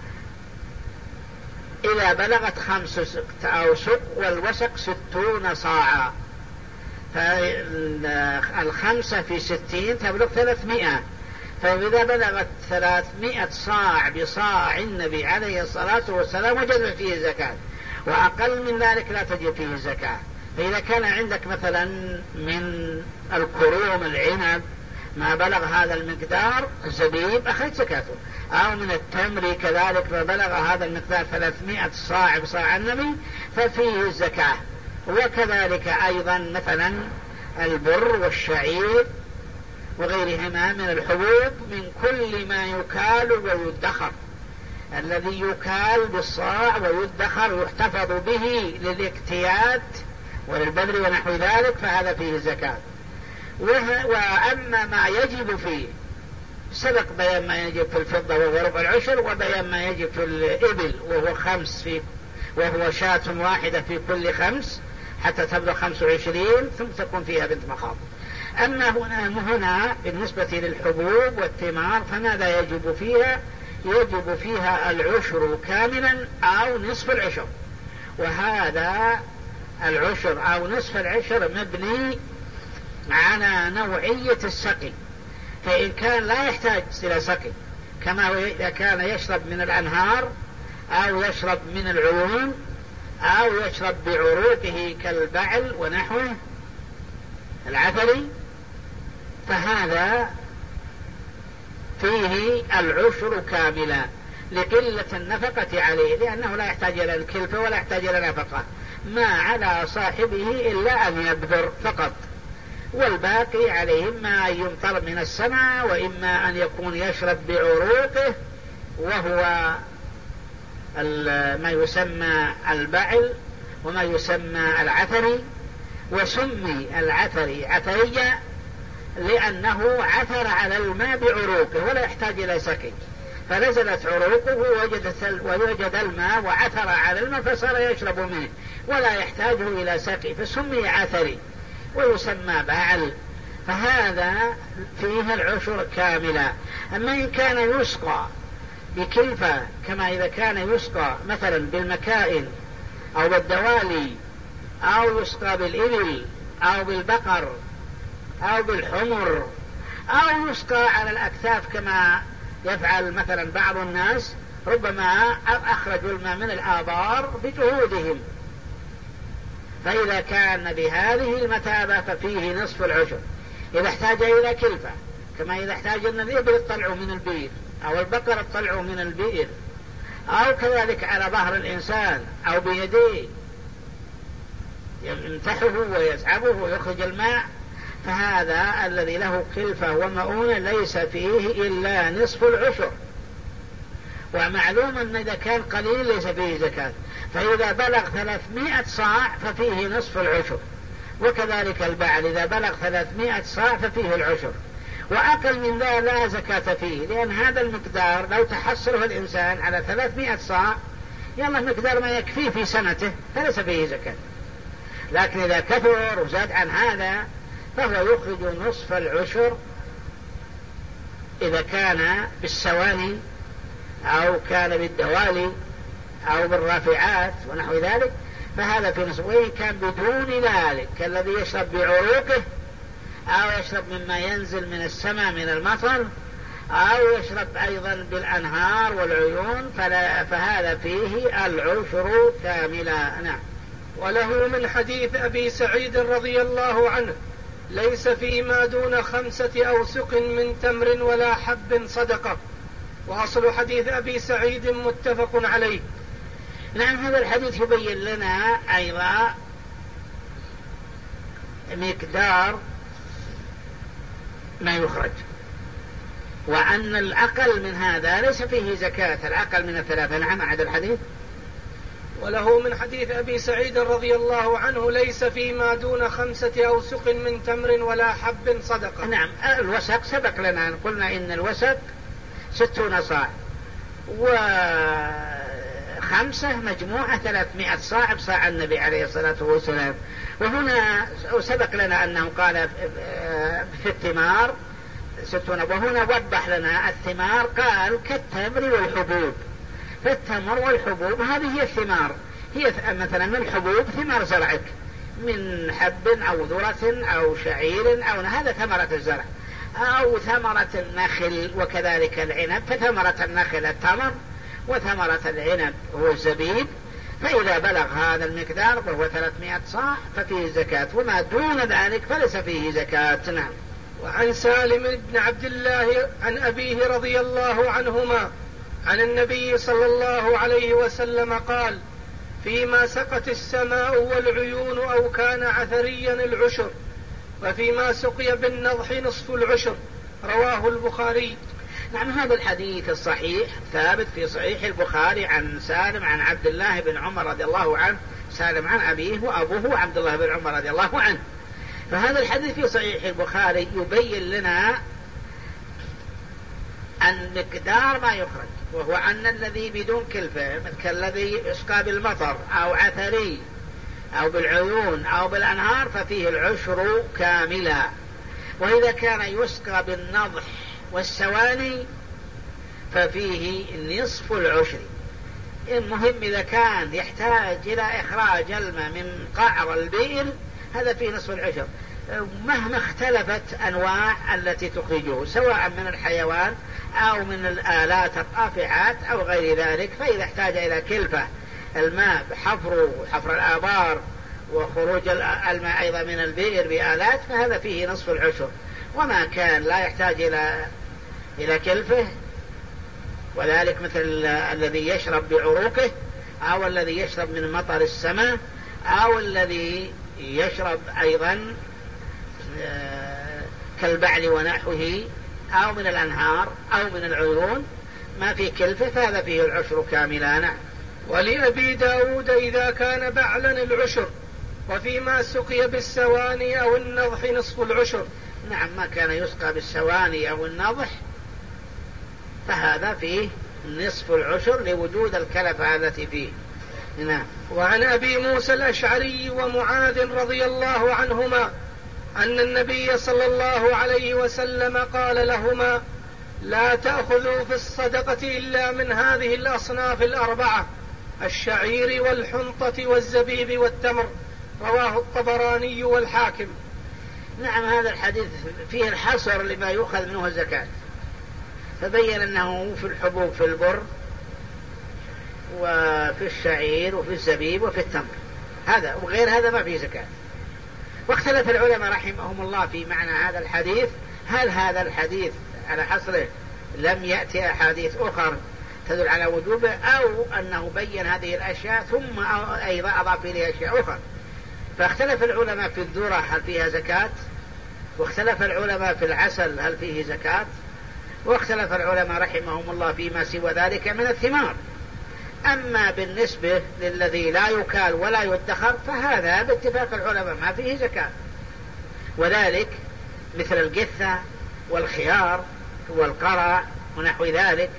إذا بلغت خمس أوسق والوسق ستون صاعا، فالخمسة في ستين تبلغ ثلاثمائة، فإذا بلغت ثلاثمائة صاع بصاع النبي عليه الصلاة والسلام وجب فيه الزكاة، وأقل من ذلك لا تجب فيه الزكاة. فإذا كان عندك مثلا من الكروم العنب ما بلغ هذا المقدار الزبيب أخذ زكاته، أو من التمر كذلك ما بلغ هذا المقدار ثلاثمائة صاع بصاع النبي ففيه الزكاة. وكذلك أيضا مثلا البر والشعير وغيرهما من الحبوب من كل ما يكال ويدخر، الذي يكال بالصاع ويدخر يحتفظ به للاكتيات وللبذر ونحو ذلك فهذا فيه الزكاة. وأما ما يجب فيه سبق بيان ما يجب في الفضة وهو ربع العشر، وبيان ما يجب في الإبل وهو خمس في وهو شاة واحدة في كل خمس حتى تبلغ خمس وعشرين ثم تكون فيها بنت مخاض. أما هنا, هنا بالنسبة للحبوب والثمار فماذا يجب فيها؟ يجب فيها العشر كاملا أو نصف العشر، وهذا العشر أو نصف العشر مبني على نوعية السقي. فإن كان لا يحتاج إلى سقي كما إذا كان يشرب من الأنهار أو يشرب من العيون أو يشرب بعروقه كالبعل ونحوه العثري فهذا فيه العشر كاملا لقلة النفقة عليه، لأنه لا يحتاج إلى الكلفة ولا يحتاج إلى نفقة، ما على صاحبه إلا أن يبذر فقط، والباقي عليه إما أن يمطر من السماء وإما أن يكون يشرب بعروقه وهو ما يسمى البعل وما يسمى العثري. وسمي العثري عثريا لأنه عثر على الماء بعروقه ولا يحتاج إلى سقي، فنزلت عروقه ووجد الماء وعثر على الماء فصار يشرب منه ولا يحتاج إلى سقي فسمي عثري. ويسمى بعل، فهذا فيه العشر كاملة. أما إن كان يسقى بكلفة كما إذا كان يسقى مثلا بالمكائن أو بالدوالي أو يسقى بالإبل أو بالبقر أو بالحمر أو يسقى على الأكتاف كما يفعل مثلا بعض الناس، ربما أخرجوا الماء من الآبار بجهودهم، فإذا كان بهذه المثابة ففيه نصف العشر. إذا احتاج إلى كلفة كما إذا احتاج أن الإبل تطلعوا من البئر أو البقرة تطلعوا من البئر أو كذلك على ظهر الإنسان أو بيديه يمتحه ويسعبه ويخرج الماء، فهذا الذي له كلفة ومؤونة ليس فيه إلا نصف العشر. ومعلوم أن إذا كان قليل ليس فيه زكاة، فإذا بلغ ثلاثمائة صاع ففيه نصف العشر، وكذلك البعل إذا بلغ ثلاثمائة صاع ففيه العشر، وأقل من ذا لا زكاة فيه، لأن هذا المقدار لو تحصله الإنسان على ثلاثمائة صاع يلا مقدار ما يكفيه في سنته فليس فيه زكاة. لكن إذا كثر وزاد عن هذا فهو يخرج نصف العشر إذا كان بالسواني أو كان بالدوالي أو بالرافعات ونحو ذلك، فهذا في نصف. وإن كان بدون ذلك كالذي يشرب بعروقه أو يشرب مما ينزل من السماء من المطر أو يشرب أيضا بالأنهار والعيون فلا فهذا فيه العشر كاملا. نعم. وله من حديث أبي سعيد رضي الله عنه ليس فيما دون خمسة أوسق من تمر ولا حب صدقة. وأصل حديث أبي سعيد متفق عليه. نعم، هذا الحديث يبين لنا أيضا مقدار ما يخرج، وأن الأقل من هذا ليس فيه زكاة، الأقل من الثلاثة. نعم، هذا الحديث. وله من حديث أبي سعيد رضي الله عنه ليس فيما دون خمسة أوسق من تمر ولا حب صدقة. نعم، الوسق سبق لنا، قلنا إن الوسق ستون صاع، وخمسة مجموعة ثلاثمائة صاع بصاع النبي عليه الصلاة والسلام. وهنا سبق لنا أنه قال في الثمار ستون، وهنا وضح لنا الثمار قال كالتمر والحبوب. فالتمر والحبوب هذه هي الثمار، هي مثلا من الحبوب ثمار زرعك من حب أو ذرة أو شعير أو هذا ثمرة الزرع، أو ثمرة النخل وكذلك العنب، فثمرة النخل التمر وثمرة العنب هو الزبيب. فإذا بلغ هذا المقدار وهو ثلاثمائة صاع ففيه زكاة، وما دون ذلك فليس فيه زكاة. نعم. وعن سالم بن عبد الله عن أبيه رضي الله عنهما عن النبي صلى الله عليه وسلم قال: فيما سقت السماء والعيون أو كان عثريا العشر، وفيما سقي بالنضح نصف العشر. رواه البخاري. نعم، هذا الحديث الصحيح ثابت في صحيح البخاري عن سالم عن عبد الله بن عمر رضي الله عنه، سالم عن أبيه وأبوه عبد الله بن عمر رضي الله عنه. فهذا الحديث في صحيح البخاري يبين لنا أن مقدار ما يخرج، وهو أن الذي بدون كلفة كالذي يسقى بالمطر أو عثري أو بالعيون أو بالأنهار ففيه العشر كاملا. وإذا كان يسقى بالنضح والسواني ففيه نصف العشر. المهم إذا كان يحتاج إلى إخراج الماء من قعر البئر هذا فيه نصف العشر، مهما اختلفت أنواع التي تخرجه سواء من الحيوان أو من الآلات الرافعات أو غير ذلك. فإذا احتاج إلى كلفة الماء بحفره حفر الآبار وخروج الماء أيضا من البئر بآلات فهذا فيه نصف العشر. وما كان لا يحتاج إلى إلى كلفة، وذلك مثل الذي يشرب بعروقه أو الذي يشرب من مطر السماء أو الذي يشرب أيضا كالبعل ونحوه أو من الأنهار أو من العيون ما في كلفة فهذا فيه العشر كاملا. ولأبي داود إذا كان بعلا العشر، وفيما سقي بالسواني أو النضح نصف العشر. نعم، ما كان يسقى بالسواني أو النضح فهذا فيه نصف العشر لوجود الكلفة التي فيه. نعم. وعن أبي موسى الأشعري ومعاذ رضي الله عنهما أن النبي صلى الله عليه وسلم قال لهما: لا تأخذوا في الصدقة إلا من هذه الأصناف الأربعة: الشعير والحنطة والزبيب والتمر. رواه الطبراني والحاكم. نعم، هذا الحديث فيه الحصر لما يؤخذ منه الزكاة، فبين أنه في الحبوب في البر وفي الشعير وفي الزبيب وفي التمر، هذا وغير هذا ما فيه زكاة. واختلف العلماء رحمهم الله في معنى هذا الحديث، هل هذا الحديث على حصره لم يأتي أحاديث أخرى تدل على وجوبه، أو أنه بين هذه الأشياء ثم أيضا أضاف إليها أشياء أخرى. فاختلف العلماء في الذرة هل فيها زكاة، واختلف العلماء في العسل هل فيه زكاة، واختلف العلماء رحمهم الله فيما سوى ذلك من الثمار. أما بالنسبة للذي لا يكال ولا يدخر فهذا باتفاق العلماء ما فيه زكاة، وذلك مثل القثة والخيار والقرع ونحو ذلك،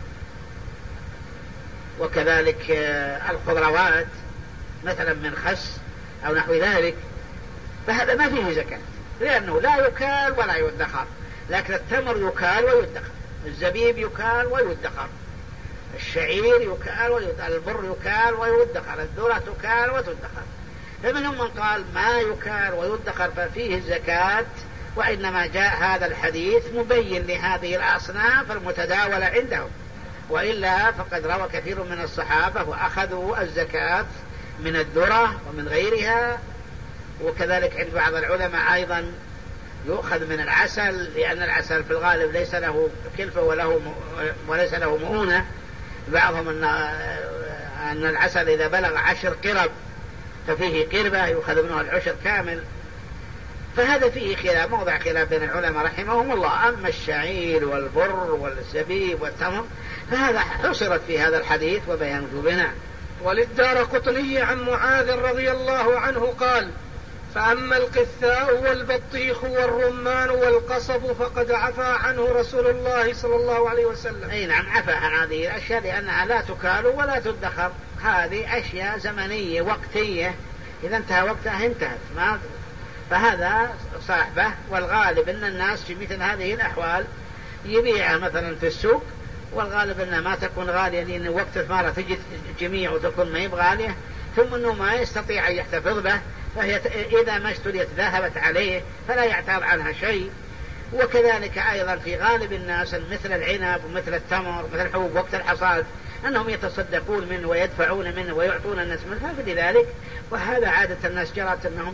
وكذلك الخضروات مثلا من خس أو نحو ذلك، فهذا ما فيه زكاة لأنه لا يكال ولا يدخر. لكن التمر يكال ويدخر، الزبيب يكال ويدخر، الشعير يكال ويدخر، البر يكال ويدخر، الذرة تكال وتدخر. فمنهم من قال ما يكال ويدخر ففيه الزكاة، وإنما جاء هذا الحديث مبين لهذه الأصناف المتداولة عندهم، وإلا فقد روى كثير من الصحابة وأخذوا الزكاة من الذرة ومن غيرها. وكذلك عند بعض العلماء أيضا يؤخذ من العسل، لأن العسل في الغالب ليس له كلفة وله وليس له مؤونة. بعضهم أن أن العسل إذا بلغ عشر قرب ففيه قربة يؤخذ منه العشر كامل. فهذا فيه خلاف، موضع خلاف بين العلماء رحمهم الله. أما الشعير والبر والزبيب والتمر فهذا حصرت في هذا الحديث وبيان وجوبنا. وللدارقطني عن معاذ رضي الله عنه قال: فأما القثاء والبطيخ والرمان والقصب فقد عفى عنه رسول الله صلى الله عليه وسلم. أي نعم، عفى عن هذه الأشياء لأنها لا تكال ولا تدخر، هذه أشياء زمنية وقتية، إذا انتهى وقتها انتهت. ما فهذا صاحبه. والغالب أن الناس في مثل هذه الأحوال يبيعها مثلا في السوق، والغالب أنها ما تكون غالية لأن وقت الثمرة تجي جميع وتكون ما هي بغالية، ثم أنه ما يستطيع أن يحتفظ به، فهي إذا ما اشتريت ذهبت عليه فلا يعتار عنها شيء. وكذلك أيضا في غالب الناس مثل العنب ومثل التمر مثل الحبوب وقت الحصاد أنهم يتصدقون منه ويدفعون منه ويعطون الناس منه، فلذلك وهذا عادة الناس جرت أنهم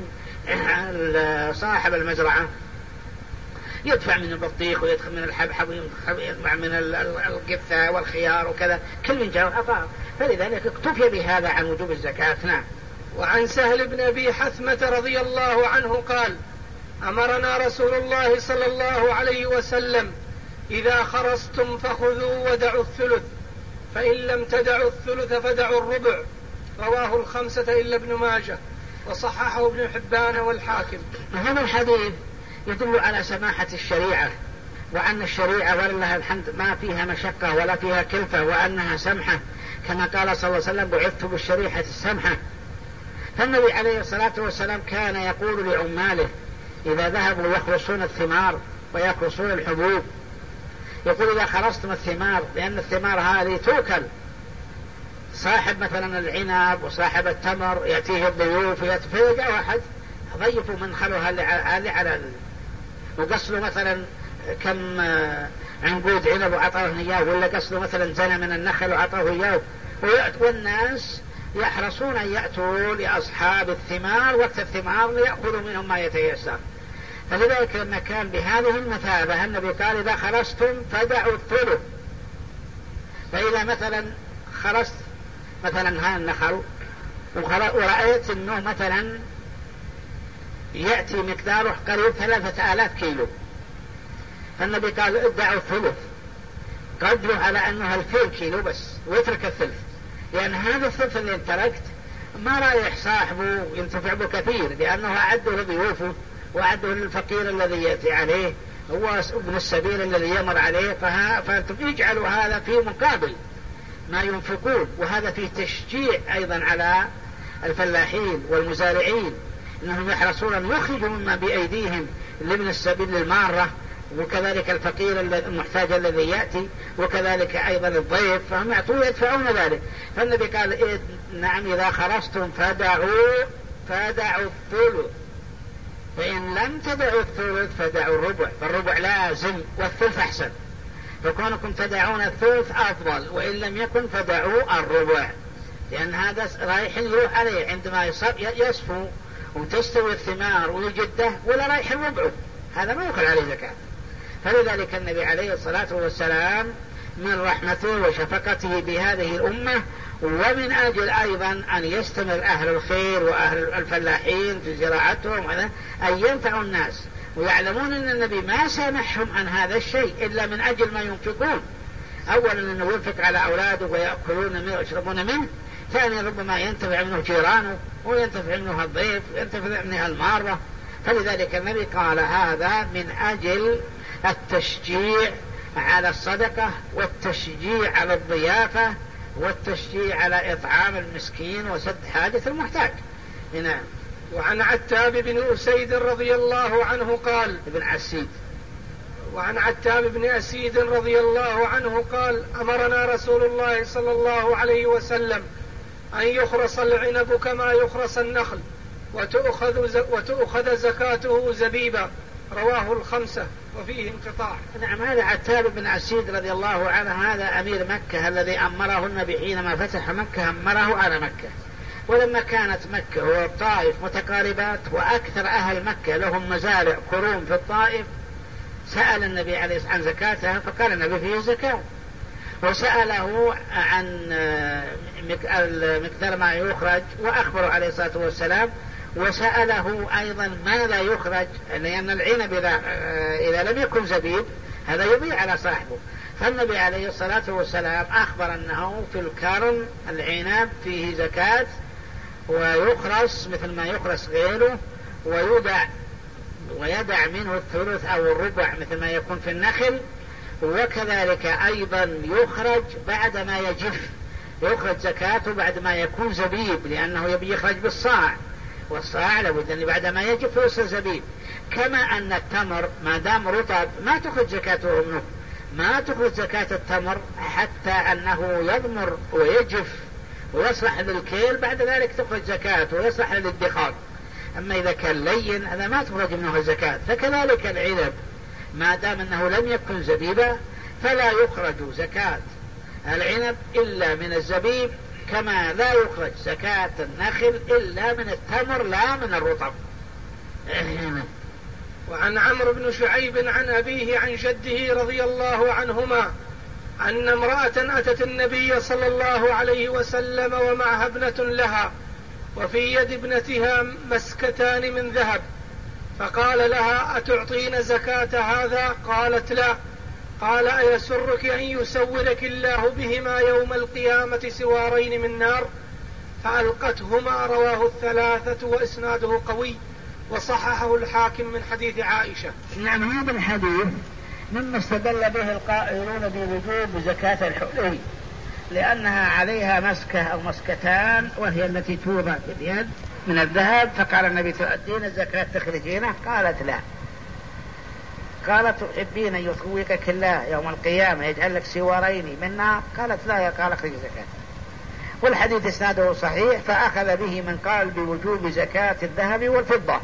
صاحب المزرعة يدفع من البطيخ ويدخل من الحبحب ويدفع من القثة والخيار وكذا، كل من جاء عطاء، فلذلك اكتفي بهذا عن وجوب الزكاة. نعم. وعن سهل بن أبي حثمة رضي الله عنه قال: أمرنا رسول الله صلى الله عليه وسلم: إذا خرصتم فخذوا ودعوا الثلث، فإن لم تدعوا الثلث فدعوا الربع. رواه الخمسة إلا ابن ماجه، وصححه ابن حبان والحاكم. هذا الحديث يدل على سماحة الشريعة، وأن الشريعة ولله الحمد ما فيها مشقة ولا فيها كلفة، وأنها سمحة، كما قال صلى الله عليه وسلم: بعثت بالشريعة السمحة. فالنبي عليه الصلاة والسلام كان يقول لعماله إذا ذهبوا يخلصون الثمار ويخلصون الحبوب، يقول: إذا خلصتم الثمار، لأن الثمار هذه توكل، صاحب مثلا العنب وصاحب التمر يأتيه الضيوف فيجاء واحد ضيفوا من خلوها اللي على وقصلوا مثلا كم عنقود عنب وعطوه إياه، ولا قصلوا مثلا زنة من النخل وعطوه إياه، والناس يحرصون أن يأتوا لأصحاب الثمار وقت الثمار ليأخذوا منهم ما يتيسر. فلذلك لما كان بهذه المثابة النبي قال: إذا خلصتم فدعوا الثلث. فإذا مثلا خلصت مثلا ها النخل ورأيت أنه مثلا يأتي مقداره قريب ثلاثة آلاف كيلو، فالنبي قال: ادعوا الثلث، قدروا على أنه الفين كيلو بس، واترك الثلث، لأن هذا الثلث اللي تركت ما رايح صاحبه ينتفع به كثير، لأنه أعده لضيوفه وأعده للفقير الذي يأتي عليه، هو ابن السبيل الذي يمر عليه، فأنتم اجعلوا هذا في مقابل ما ينفقون. وهذا فيه تشجيع أيضا على الفلاحين والمزارعين أنهم يحرصون أن يخرجوا مما بأيديهم لابن السبيل للمارة، وكذلك الفقير المحتاج الذي يأتي، وكذلك أيضا الضيف، فهم يعطون يدفعون ذلك. فالنبي قال: إيه نعم، إذا خرجتم فدعوا فدعوا الثلث، فإن لم تدعوا الثلث فدعوا الربع، فالربع لازم والثلث أحسن، فكونكم تدعون الثلث أفضل، وإن لم يكن فدعوا الربع، لأن هذا رايح يروح عليه عندما يصفو وتستوي الثمار ويجده، ولا رايح الربع، هذا ما يخل عليه زكاة. فلذلك النبي عليه الصلاة والسلام من رحمته وشفقته بهذه الأمة، ومن أجل أيضا أن يستمر أهل الخير وأهل الفلاحين في زراعتهم أن ينفعوا الناس، ويعلمون أن النبي ما سامحهم عن هذا الشيء إلا من أجل ما ينفقون. أولا أنه ينفق على أولاده ويأكلون منه ويشربون منه، ثانيا ربما ينتفع منه جيرانه وينتفع منه الضيف وينتفع منه المارة. فلذلك النبي قال هذا من أجل التشجيع على الصدقة، والتشجيع على الضيافة، والتشجيع على إطعام المسكين وسد حاجة المحتاج. هنا. وعن عتاب بن أسيد رضي الله عنه قال: ابن أسيد وعن عتاب بن أسيد رضي الله عنه قال: أمرنا رسول الله صلى الله عليه وسلم أن يخرص العنب كما يخرص النخل، وتؤخذ, وتؤخذ زكاته زبيبا. رواه الخمسة، وفيه انقطاع. نعم، هذا عتاب بن أسيد رضي الله عنه، هذا أمير مكة الذي أمره النبي حينما فتح مكة، أمره على مكة. ولما كانت مكة والطائف متقاربات وأكثر أهل مكة لهم مزارع كروم في الطائف، سأل النبي عليه الصلاة والسلام عن زكاتها فقال النبي فيه زكاة، وسأله عن مقدار ما يخرج وأخبره عليه الصلاة والسلام، وسأله أيضا ماذا يخرج، لأن العنب إذا, إذا لم يكن زبيب هذا يضيع على صاحبه. فالنبي عليه الصلاة والسلام أخبر أنه في الكرم العنب فيه زكاة ويخرس مثل ما يخرس غيره، ويدع ويدع منه الثلث أو الربع مثل ما يكون في النخل، وكذلك أيضا يخرج بعد ما يجف، يخرج زكاته بعد ما يكون زبيب، لأنه يبي يخرج بالصاع، والصاع لابد أن بعد ما يجف يصير زبيب. كما أن التمر ما دام رطب ما تخرج زكاته منه، ما تخرج زكاة التمر حتى أنه يضمر ويجف ويصلح للكيل، بعد ذلك تخرج زكاته ويصلح للادخار. أما إذا كان لين هذا ما تخرج منه الزكاة. فكذلك العنب ما دام أنه لم يكن زبيبا فلا يخرج زكاة العنب إلا من الزبيب، كما لا يخرج زكاة النخل إلا من التمر لا من الرطب. وعن عمرو بن شعيب عن أبيه عن جده رضي الله عنهما أن امرأة أتت النبي صلى الله عليه وسلم ومعها ابنة لها، وفي يد ابنتها مسكتان من ذهب، فقال لها: أتعطين زكاة هذا؟ قالت: لا. قال: أيسرك أن يسورك الله بهما يوم القيامة سوارين من نار؟ فألقتهما. رواه الثلاثة وإسناده قوي، وصححه الحاكم من حديث عائشة. نعم، هذا الحديث مما استدل به القائلون بوجوب زكاة الحلي، لأنها عليها مسكة أو مسكتان وهي التي توضع في اليد من الذهب، فقال النبي: تؤدين الزكاة تخرجينه؟ قالت: لا. قالت: تحبين أن يطوقك الله يوم القيامة يجعل لك سوارين من نار؟ قالت: لا. قال: اخرج زكاة. والحديث اسناده صحيح، فأخذ به من قال بوجوب زكاة الذهب والفضة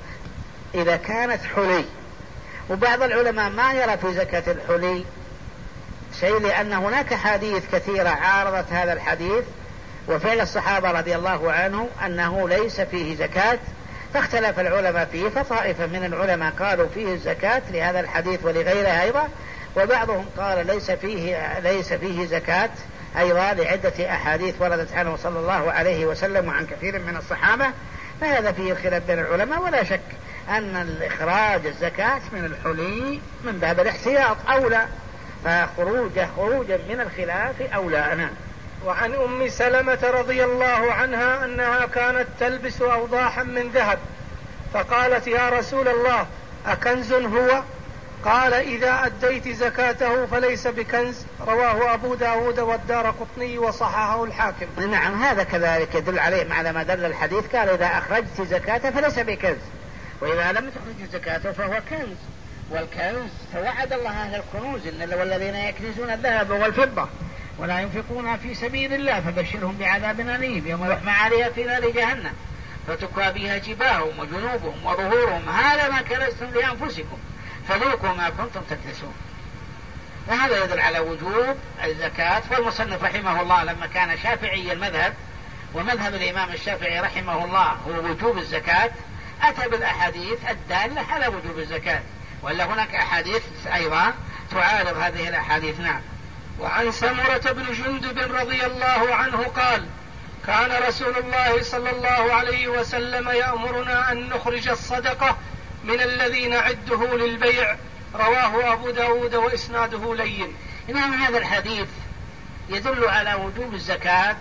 إذا كانت حلي. وبعض العلماء ما يرى في زكاة الحلي شيء، لأن هناك حديث كثيرة عارضت هذا الحديث، وفعل الصحابة رضي الله عنه أنه ليس فيه زكاة، فاختلف العلماء فيه، فطائفة من العلماء قالوا فيه الزكاة لهذا الحديث ولغيره أيضا، وبعضهم قال ليس فيه, ليس فيه زكاة أيضا لعدة أحاديث وردت عنه صلى الله عليه وسلم وعن كثير من الصحابة. فهذا فيه خلاف بين العلماء، ولا شك أن الإخراج الزكاة من الحلي من باب الاحتياط أولى، فخروجه خروجا من الخلاف أولى. أنا وعن أم سلمة رضي الله عنها أنها كانت تلبس أوضاحا من ذهب، فقالت: يا رسول الله، أكنز هو؟ قال: إذا أديت زكاته فليس بكنز. رواه أبو داود والدارقطني وصححه الحاكم. نعم، هذا كذلك يدل عليه على ما دل الحديث، قال: إذا أخرجت زكاته فليس بكنز، وإذا لم تخرج زكاته فهو كنز. والكنز توعد الله أهل الكنوز: إن والذين يكنزون الذهب والفضة ولا ينفقون في سبيل الله فبشرهم بعذاب أليم يوم يحمى عليها في نار جهنم فتكوى بها جباههم وجنوبهم وظهورهم هذا ما كنزتم لأنفسكم فذوقوا ما كنتم تكنزون. وهذا يدل على وجوب الزكاة. والمصنف رحمه الله لما كان شافعي المذهب، ومذهب الإمام الشافعي رحمه الله هو وجوب الزكاة، أتى بالأحاديث الدالة على وجوب الزكاة، ولا هناك أحاديث أيضا تعارض هذه الأحاديث. نعم. وعن سمرة بن جندب رضي الله عنه قال: كان رسول الله صلى الله عليه وسلم يأمرنا أن نخرج الصدقة من الذي نعده للبيع. رواه أبو داود وإسناده لين. نعم، هذا الحديث يدل على وجوب الزكاة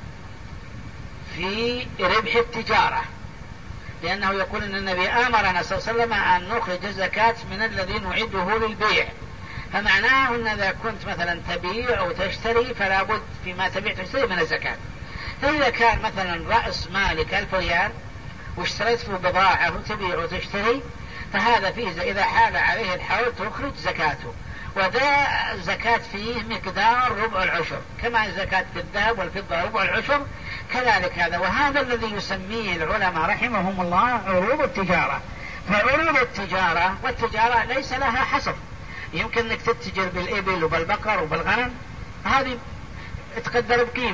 في ربح التجارة، لأنه يقول أن النبي آمرنا صلى الله عليه وسلم أن نخرج الزكاة من الذي نعده للبيع، فمعناه أن إذا كنت مثلا تبيع أو تشتري فلا بد فيما تبيع تشتري من الزكاة. فإذا كان مثلا رأس مالك ألف ريال واشتريت في بضاعة وتبيع وتشتري، فهذا فيه إذا حال عليه الحول تخرج زكاته، وذا زكاة فيه مقدار ربع العشر، كما الزكاة في الذهب والفضة ربع العشر كذلك هذا. وهذا الذي يسميه العلماء رحمهم الله عروض التجارة. فعروض التجارة والتجارة ليس لها حصر، يمكن أنك تتجر بالإبل وبالبقر وبالغنم، هذه تقدر بقيمته،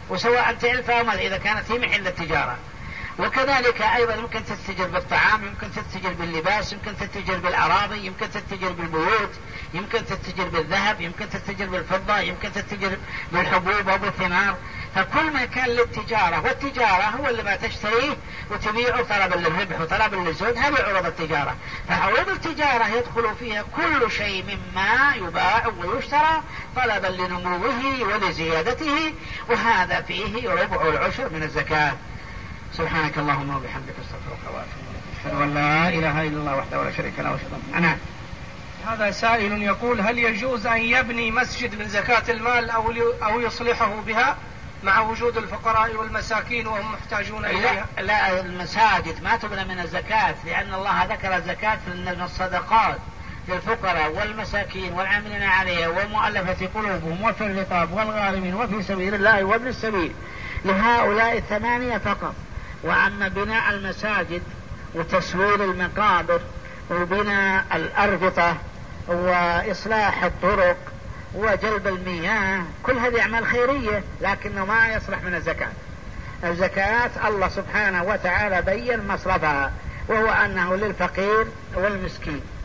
وسواء تعرف أو ما إذا كانت في محل التجارة. وكذلك أيضا يمكن تتجر بالطعام، يمكن تتجر باللباس، يمكن تتجر بالأراضي، يمكن تتجر بالبيوت، يمكن تتجر بالذهب، يمكن تتجر بالفضة، يمكن تتجر بالحبوب أو بالثمار. فكل ما كان للتجارة، والتجارة هو اللي ما تشتريه وتبيعه طلبا للربح وطلبا للزهد، هذه عروض التجارة. فعروض التجارة يدخل فيها كل شيء مما يباع ويشترى طلبا لنموه ولزيادته، وهذا فيه ربع العشر من الزكاة. سبحانك اللهم وبحمدك استغفرك واتوب اليك، اشهد ان لا اله الا الله وحده لا شريك له واشهد ان محمدا. هذا سائل يقول: هل يجوز أن يبني مسجد من زكاة المال أو أو يصلحه بها مع وجود الفقراء والمساكين وهم محتاجون إليها؟ لا, لا المساجد ما تبنى من الزكاة، لأن الله ذكر الزكاة من الصدقات للفقراء والمساكين والعاملين عليها والمؤلفة قلوبهم وفي الرقاب والغارمين وفي سبيل الله وابن السبيل، لهؤلاء الثمانية فقط. وأما بناء المساجد وتسوير المقابر وبناء الأربطة وإصلاح الطرق وجلب المياه، كل هذه أعمال خيرية لكنه ما يصلح من الزكاة. الزكاة الله سبحانه وتعالى بين مصرفها، وهو أنه للفقير والمسكين.